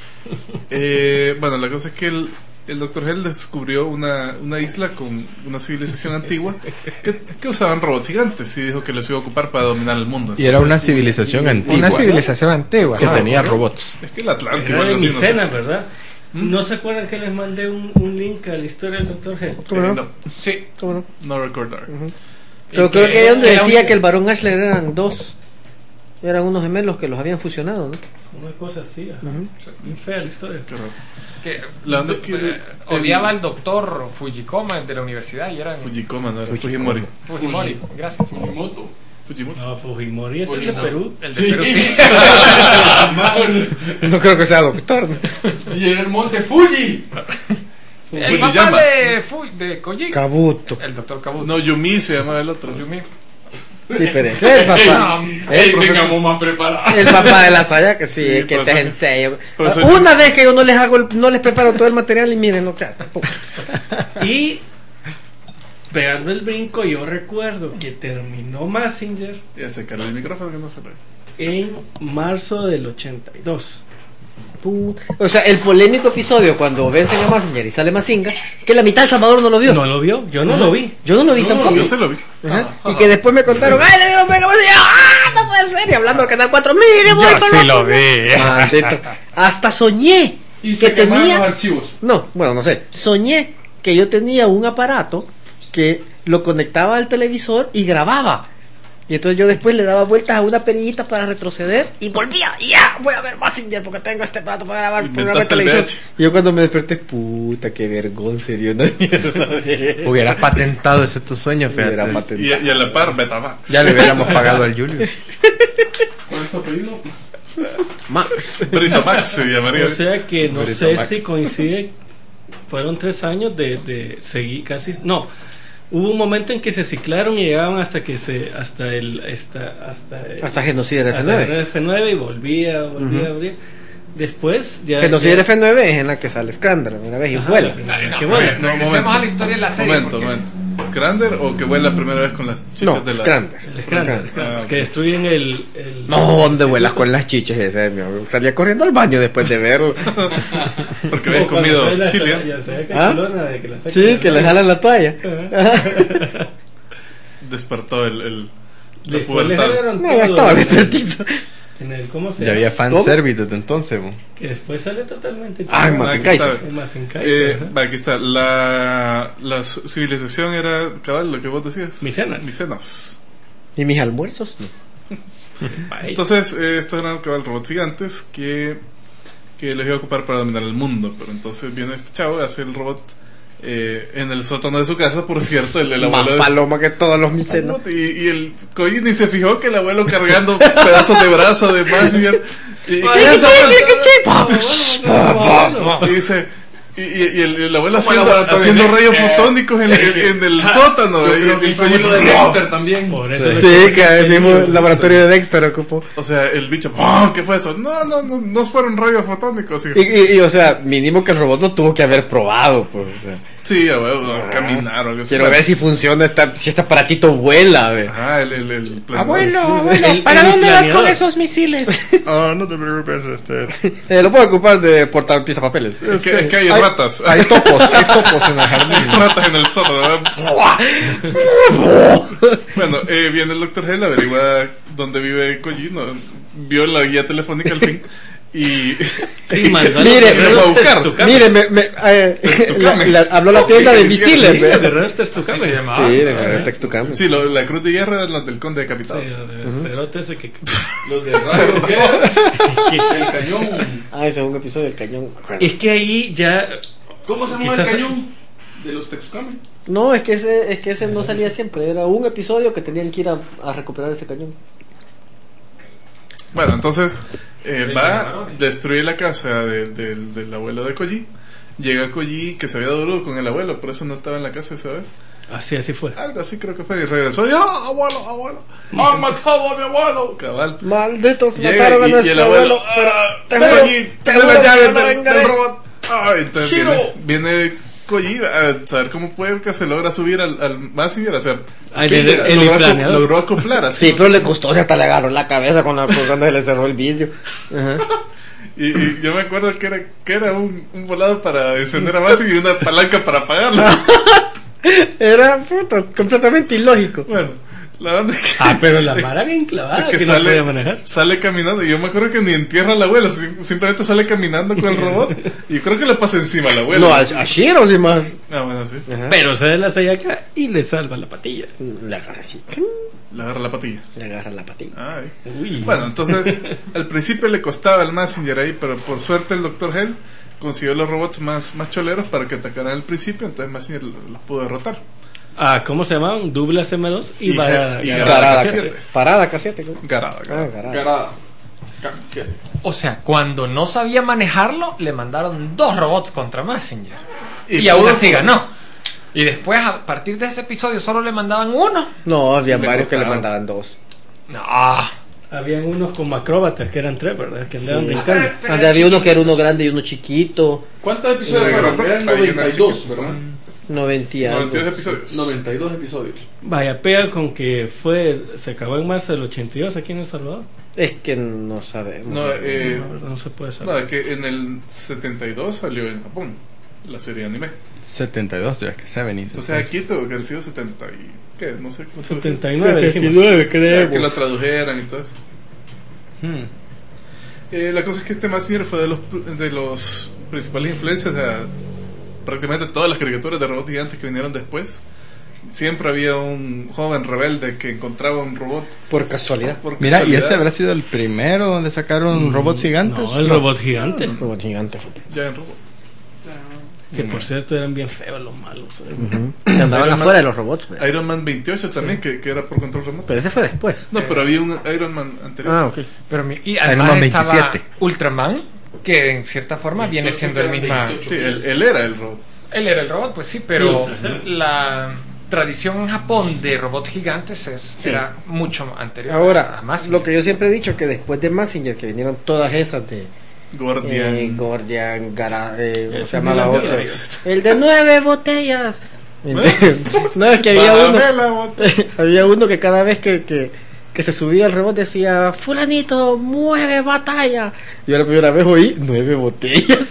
eh, bueno, la cosa es que el, el doctor Hell descubrió una, una isla con una civilización antigua que, que usaban robots gigantes y dijo que los iba a ocupar para dominar el mundo. Y era una Entonces, civilización antigua Una civilización antigua. que ajá. tenía robots. es que el Atlántico, Era de algo así, no sé. Micenas, ¿verdad? ¿Mm? ¿No se acuerdan que les mandé un, un link a la historia del doctor Hell? ¿Cómo Eh, no? no, Sí. ¿Cómo no? no recordar. Pero Y creo que que ahí donde era un- decía que el varón Ashler eran dos. Eran unos gemelos que los habían fusionado, ¿no? Una cosa así, ajá. Ujú. Bien fea la historia. Qué raro. Que, La onda es que eh, el- odiaba al doctor Fujikoma de la universidad y era Fujikoma, no era Fujikoma. Fujimori. Fujimori. Gracias. Fujimoto. Fujimoto. No, Fujimori es el de Fujimori. Perú. El de Perú sí. No creo que sea doctor, ¿no? Y en el monte Fuji. El Fujiyama. papá de, Fu- de Koji. Kabuto. El doctor Kabuto. No, Yumi se llama el otro. Yumi. Sí, pero ese es el papá. Ey, El, tengamos más preparados. el papá de la saya, que sí, Sí, que por te eso- enseño. por eso- Una vez que yo no les hago, el- no les preparo todo el material y miren lo que hacen. Pum. Y pegando el brinco, yo recuerdo que terminó Mazinger Ya se caló el micrófono que no se ve. en marzo del ochenta y dos. Pum. O sea, el polémico episodio cuando vencen a Mazinger y sale Mazinga, que la mitad de Salvador no lo vio. ¿No lo vio? Yo no lo vi. Yo no lo vi Yo no lo tampoco. Yo se lo vi. Ajá. Y que después me contaron, ¡ay, le digo, venga, Mazinger! ¡Ah, no puede ser! Y hablando al Canal cuatro, ¡mire, voy Yo con sí los- lo vi. Maldito. Hasta soñé Y que se quemaron tenía... los archivos. No, bueno, no sé. Soñé que yo tenía un aparato que lo conectaba al televisor y grababa. Y entonces yo después le daba vueltas a una perillita para retroceder y volvía. Y ya, voy a ver Mazinger porque tengo este aparato para grabar el programa de Inventaste el televisión. V H. Y yo cuando me desperté, puta, qué vergüenza, sería una mierda. Hubieras patentado ese tu sueño, Hubiera fíjate. patentado. Y, y a la par, Betamax. Ya le hubiéramos pagado al Julius. ¿Cuál es tu apellido? Max. Brito Max se llamaría. O sea que no Brito sé Max. si coincide. Fueron tres años de, de seguir casi. No, hubo un momento en que se ciclaron y llegaban hasta que se. Hasta el. Hasta, hasta, el- Hasta Genocider F hasta nueve. el F nueve y volvía, volvía, Ujú. volvía. Después ya. Genocider ya- F nueve es en la que sale Scandal, una vez y Ajá, vuela. la primera vez No, que no, vuela. No, regresemos momento. a la historia de la serie. Momento, porque- momento. ¿Scrander o que vuela la primera vez con las chichas No, de la. Scandal. El Scrander, Scrander. Ah, ok. que destruyen el. el No, ¿dónde vuelas con las chiches ese? mi amor? Salía corriendo al baño después de verlo. Porque habías O cuando comido fue la- chile. ya sé, ¿Ah? cachilona de que la sacan Sí, del que le baño. jalan la toalla. Despertó el. el la Después le pubertad. jalaron No, ya todo estaba en el- despertito. En el, ¿cómo se Ya llama? había ¿Cómo? fanservice desde entonces, mo. Que después sale totalmente. Ah, en chido. Mazinger Aquí está. Kaiser. En Mazinger Eh, Kaiser, ajá. va, aquí está. La, la civilización era, cabal, lo que vos decías. Micenas. Micenas. ¿Y mis almuerzos? No. Bye. Entonces, eh, estos eran cabal robots gigantes que, que los iba a ocupar para dominar el mundo. Pero entonces viene este chavo y hace el robot eh, en el sótano de su casa, por cierto, el, el Más abuelo de- paloma que todos los micenos. Y, y el Koji ni se fijó que el abuelo cargando pedazos de brazo de Mazinger. Y, y, Ay, ¿qué qué es eso? chido, bueno, Y dice. Y, y- y el, el abuelo Como el haciendo, laboratorio haciendo de rayos Dexter. fotónicos en, en- en el sótano. Yo y creo el- que el hizo Koji- lo de Dexter también. Por eso Sí, le- que el mismo laboratorio de Dexter ocupó. O sea, el bicho, ¡oh! ¿Qué fue eso? No, no, no, no fueron rayos fotónicos. hijo. Y, y, y, o sea, mínimo que el robot lo tuvo que haber probado, pues. O sea, Sí, a huevo, a caminar o algo así. quiero ver si funciona, esta, si este aparatito vuela, ve. Ajá, el, el, el Abuelo, abuelo, ¿para dónde vas con esos misiles? Oh, no te preocupes, este. eh, lo puedo ocupar de portar pizapapeles. Es que, es que hay ratas. Hay topos, hay topos en el Hay jardín. ratas en el sótano. ¿verdad? Bueno, eh, viene el doctor Hell, averigua dónde vive Koji, no, vio la guía telefónica al fin y Y mandó a Mire, los me fue a buscar. Tucame. Mire, me, me, eh, Tucame. la- la- habló la tienda de Sí, misiles, Sí, ve. de Rasters Así Tucame. se llamaba. Sí, de Textucam. sí, lo- la cruz de hierro era la del conde decapitado. Sí, de cerote ese que. Los de radio, ¿qué era? El cañón. Ah, ese es un episodio del cañón. me acuerdo. Es que ahí ya. ¿Cómo se llama Quizás- el cañón? De los Texcame. No, es que ese, es que ese no salía siempre. Era un episodio que tenían que ir a, a recuperar ese cañón. Bueno, entonces eh, Sí, va, llamaron. destruye la casa de- del- del abuelo de Koji. Llega Koji, que se había duro con el abuelo, por eso no estaba en la casa esa vez. Así, así fue. Algo así creo que fue. Y regresó. ¡Ya, abuelo, abuelo! ¡Han matado a mi abuelo! Cabal. Malditos, Llega mataron a y- y nuestro el abuelo, abuelo. Pero ah, te pero juro, allí, te tiene juro las que llaves no del, vengaré. del robot. Ah, entonces Shiro. viene, viene Koji a saber cómo puede que se logra subir al, al Mazinger. O sea, Ay, que el- el logró, planeador. logró acoplar así. Sí, pero le costó, o sea, hasta le agarró la cabeza con la, con cuando se le cerró el vidrio. Ajá. Y, y yo me acuerdo que era, que era un, un volado para encender a Mazinger y una palanca para apagarlo. Era puta, completamente ilógico. Bueno, La verdad es que, Ah, pero la Mara bien clavada, es que que no sale, podía manejar. sale caminando. Y yo me acuerdo que ni entierra al abuelo, sim- simplemente sale caminando con el robot. Y creo que le pasa encima al abuelo. No, a, a Shiro, sin más. Ah, bueno, sí. Ajá. Pero se da la acá y le salva la patilla. Le agarra así. Le agarra la patilla. Le agarra la patilla. Ay. Uy. Bueno, entonces, al principio le costaba al Messenger ahí, pero por suerte el doctor Hell consiguió los robots más, más choleros para que atacaran al principio, entonces Messenger los pudo derrotar. Ah, ¿cómo se llamaban? Douglas M dos y, Y- Varada. y Garada. Garada Parada siete. K siete. Parada K siete. ¿no? Garada, Ah, garada. garada. Garada. siete. O sea, cuando no sabía manejarlo, le mandaron dos robots contra Messenger. Y, Y aún pudo- así ganó. Y después, a partir de ese episodio, solo le mandaban uno. No, había Le varios que le costaron. mandaban dos. No. Habían unos como acróbatas que eran tres, ¿verdad? Que andaban brincando. Pero Ande, había uno que era uno grande y uno chiquito. ¿Cuántos episodios Sí, fueron? pero Eran hay una noventa y dos, chica- ¿verdad? noventa y algo. noventa y dos episodios. noventa y dos episodios. Vaya, pega con que fue se acabó en marzo del ochenta y dos aquí en El Salvador. Es que no sabemos. No, eh, No, verdad, no se puede no, saber. es que en el setenta y dos salió en Japón la serie de anime. setenta y dos, ya que Seven Entonces aquí tuvo que haber sido setenta y... ¿Qué? No sé cómo se dice. setenta y nueve dijimos. Ya, que lo creemos. tradujeran y todo eso. Hmm. Eh, la cosa es que este Messenger fue de los, de los principales influencias de prácticamente todas las caricaturas de robots gigantes que vinieron después. Siempre había un joven rebelde que encontraba un robot Por casualidad. por Mira, ¿y casualidad. ese habrá sido el primero donde sacaron robots gigantes? No, el robot gigante. Como gigante fue. Ya en robot. Que por cierto eran bien feos los malos. ¿eh? Ujú. Que andaban Iron Man- afuera de los robots. pues. Iron Man veintiocho también, que, que era por control remoto. Pero ese fue después. No, pero había un Iron Man anterior. Ah, ok. Pero mi- y Man además estaba veintisiete. Ultraman, que en cierta forma viene siendo el mismo. Sí, él, él era el robot. Él era el robot, pues sí, Y pero el tercero. la tradición en Japón de robots gigantes es, era mucho anterior. Ahora, a Messenger. lo que yo siempre he dicho, que después de Messenger, que vinieron todas esas de Guardian. eh, Gordian, Gara, eh, ¿cómo Ese se llamaba es de otro? la- El de nueve botellas. El de- no, es que había uno, Dame la botella. había uno que cada vez que, que, que se subía al robot decía, fulanito, mueve batalla. Yo la primera vez oí nueve botellas.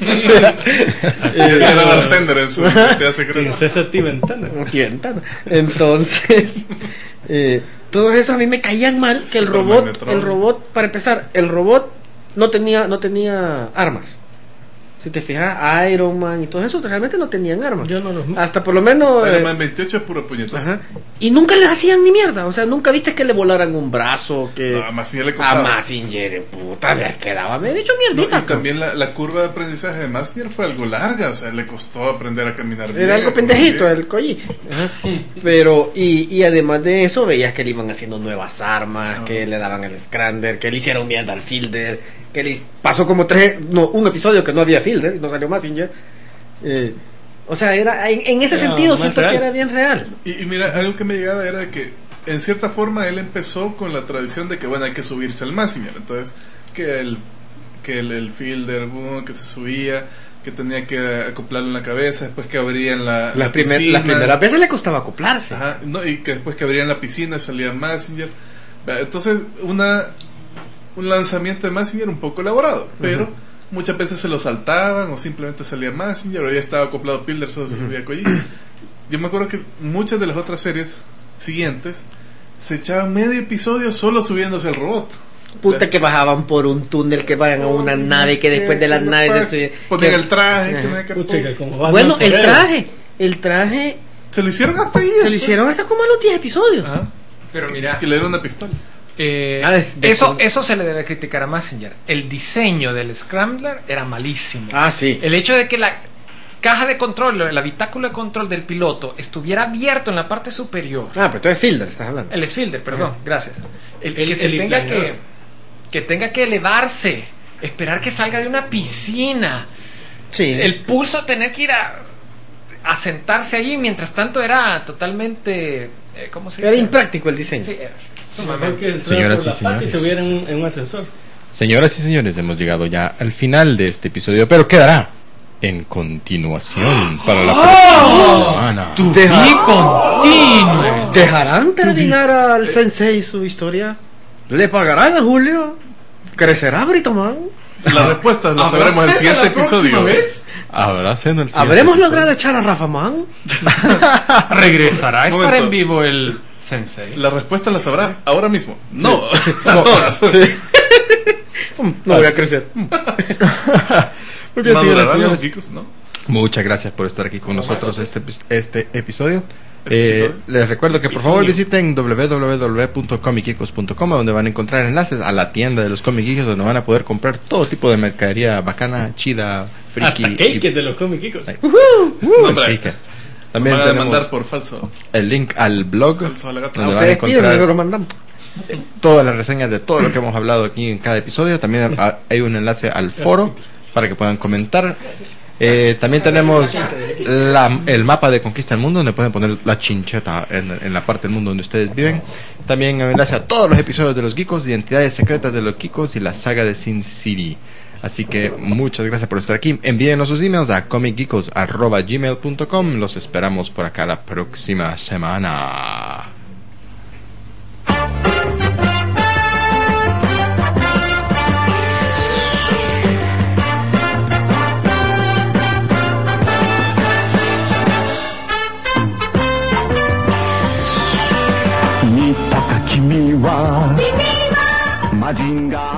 Sí, era bartender en su te hace creer. Princesa Tiventana. Y ventana. Entonces, eh, todo eso a mí me caían mal, que el Super robot, Magnetron. el robot, para empezar, el robot no tenía, no tenía armas. Si te fijas, Iron Man y todo eso realmente no tenían armas. Yo no los. Hasta por lo menos. Iron eh, Man veintiocho es puro puñetazo. ajá. Y nunca le hacían ni mierda. O sea, nunca viste que le volaran un brazo. Que No, a Messenger le a costaba. Messenger, puta, le quedaba me hecho No, mierdita. y también la, la curva de aprendizaje de Messenger fue algo larga, o sea, le costó aprender a caminar bien. Era algo a correr pendejito bien. el Koji. Ajá. Pero, y, y además de eso, veías que le iban haciendo nuevas armas, Ajá. que le daban el Scrander, que le hicieron mierda al Fielder, que le pasó como tres, no, un episodio que no había Fielder, no salió Messenger. Eh, o sea, era, en, en ese Era sentido más siento real. que era bien real. Y, y mira, algo que me llegaba era que, en cierta forma, él empezó con la tradición de que, bueno, hay que subirse al Messenger. Entonces, que el, que el, el Fielder, uh, que se subía, que tenía que acoplarlo en la cabeza, después que abrían la, La la primer- piscina. las primeras veces le costaba acoplarse. Ajá, no, y que después que abrían la piscina salía Messenger. Entonces, una un lanzamiento de Messenger un poco elaborado, pero muchas veces se lo saltaban o simplemente salía Messenger o ya estaba acoplado Pilder, solo se subía Koji. Yo me acuerdo que muchas de las otras series siguientes se echaban medio episodio solo subiéndose al robot. Puta, que bajaban por un túnel, que vayan a una nave, que después de las Que- naves... que se- ponían que- el traje, que Ajá. no hay que- Pucha, que como Batman Bueno, el Forever. traje, el traje se lo hicieron hasta ahí. se lo después. hicieron hasta como a los diez episodios. Ajá, Pero mira, que le dieron una pistola. eh, Ah, es de- eso, eso se le debe criticar a Messenger. El diseño del Scrambler era malísimo. Ah, sí. El hecho de que la caja de control, el habitáculo de control del piloto estuviera abierto en la parte superior. Ah, pero tú eres Fielder, estás hablando. El Fielder, perdón, gracias. El, El- que se el tenga planeador. que, que tenga que elevarse, esperar que salga de una piscina, Sí. el pulso tener que ir a, a sentarse allí, mientras tanto era totalmente, eh, ¿cómo se dice? Era impráctico el diseño. Sí, era Mejor sumamente. que entrar Señoras por y la pata señores. se hubiera en, un- en un ascensor. Señoras y señores, hemos llegado ya al final de este episodio, pero quedará en continuación para la próxima semana. Deja- Y continúe. ¿Dejarán terminar al sensei su historia? ¿Le pagarán a Julio? ¿Crecerá Britoman? Las respuestas las sabremos en el siguiente episodio. Habrá siendo el siguiente ¿Habremos episodio. logrado echar a Rafa Man? ¿Regresará a estar Momento. en vivo el Sensei. La respuesta la sabrá ahora mismo. No, Sí. a todas. Sí. No voy a crecer. Muy bien, señoras y Madurarán señores. los geekos, ¿no? Muchas gracias por estar aquí con nosotros este, epi- este episodio. Este Eh, episodio. les recuerdo que por Episodio. favor visiten doble u doble u doble u punto comic geekos punto com, donde van a encontrar enlaces a la tienda de los Comic Geekos, donde van a poder comprar todo tipo de mercadería bacana, chida, friki. Hasta cake de los cómicos. Nice. No, Uh, hombre. el cake. También Van a tenemos demandar por falso. el link al blog, Falso a la gata. donde van a Ustedes piden y encontrar se lo mandamos. todas las reseñas de todo lo que hemos hablado aquí en cada episodio. También ha- hay un enlace al foro para que puedan comentar. Eh, también tenemos la- el mapa de Conquista del Mundo, donde pueden poner la chincheta en, en la parte del mundo donde ustedes viven. También un enlace a todos los episodios de los Geekos, identidades secretas de los Geekos y la saga de Sin City. Así que muchas gracias por estar aquí. Envíenos sus emails a comic geekos arroba gmail punto com. Los esperamos por acá la próxima semana. Mita ka kimi wa Majin ga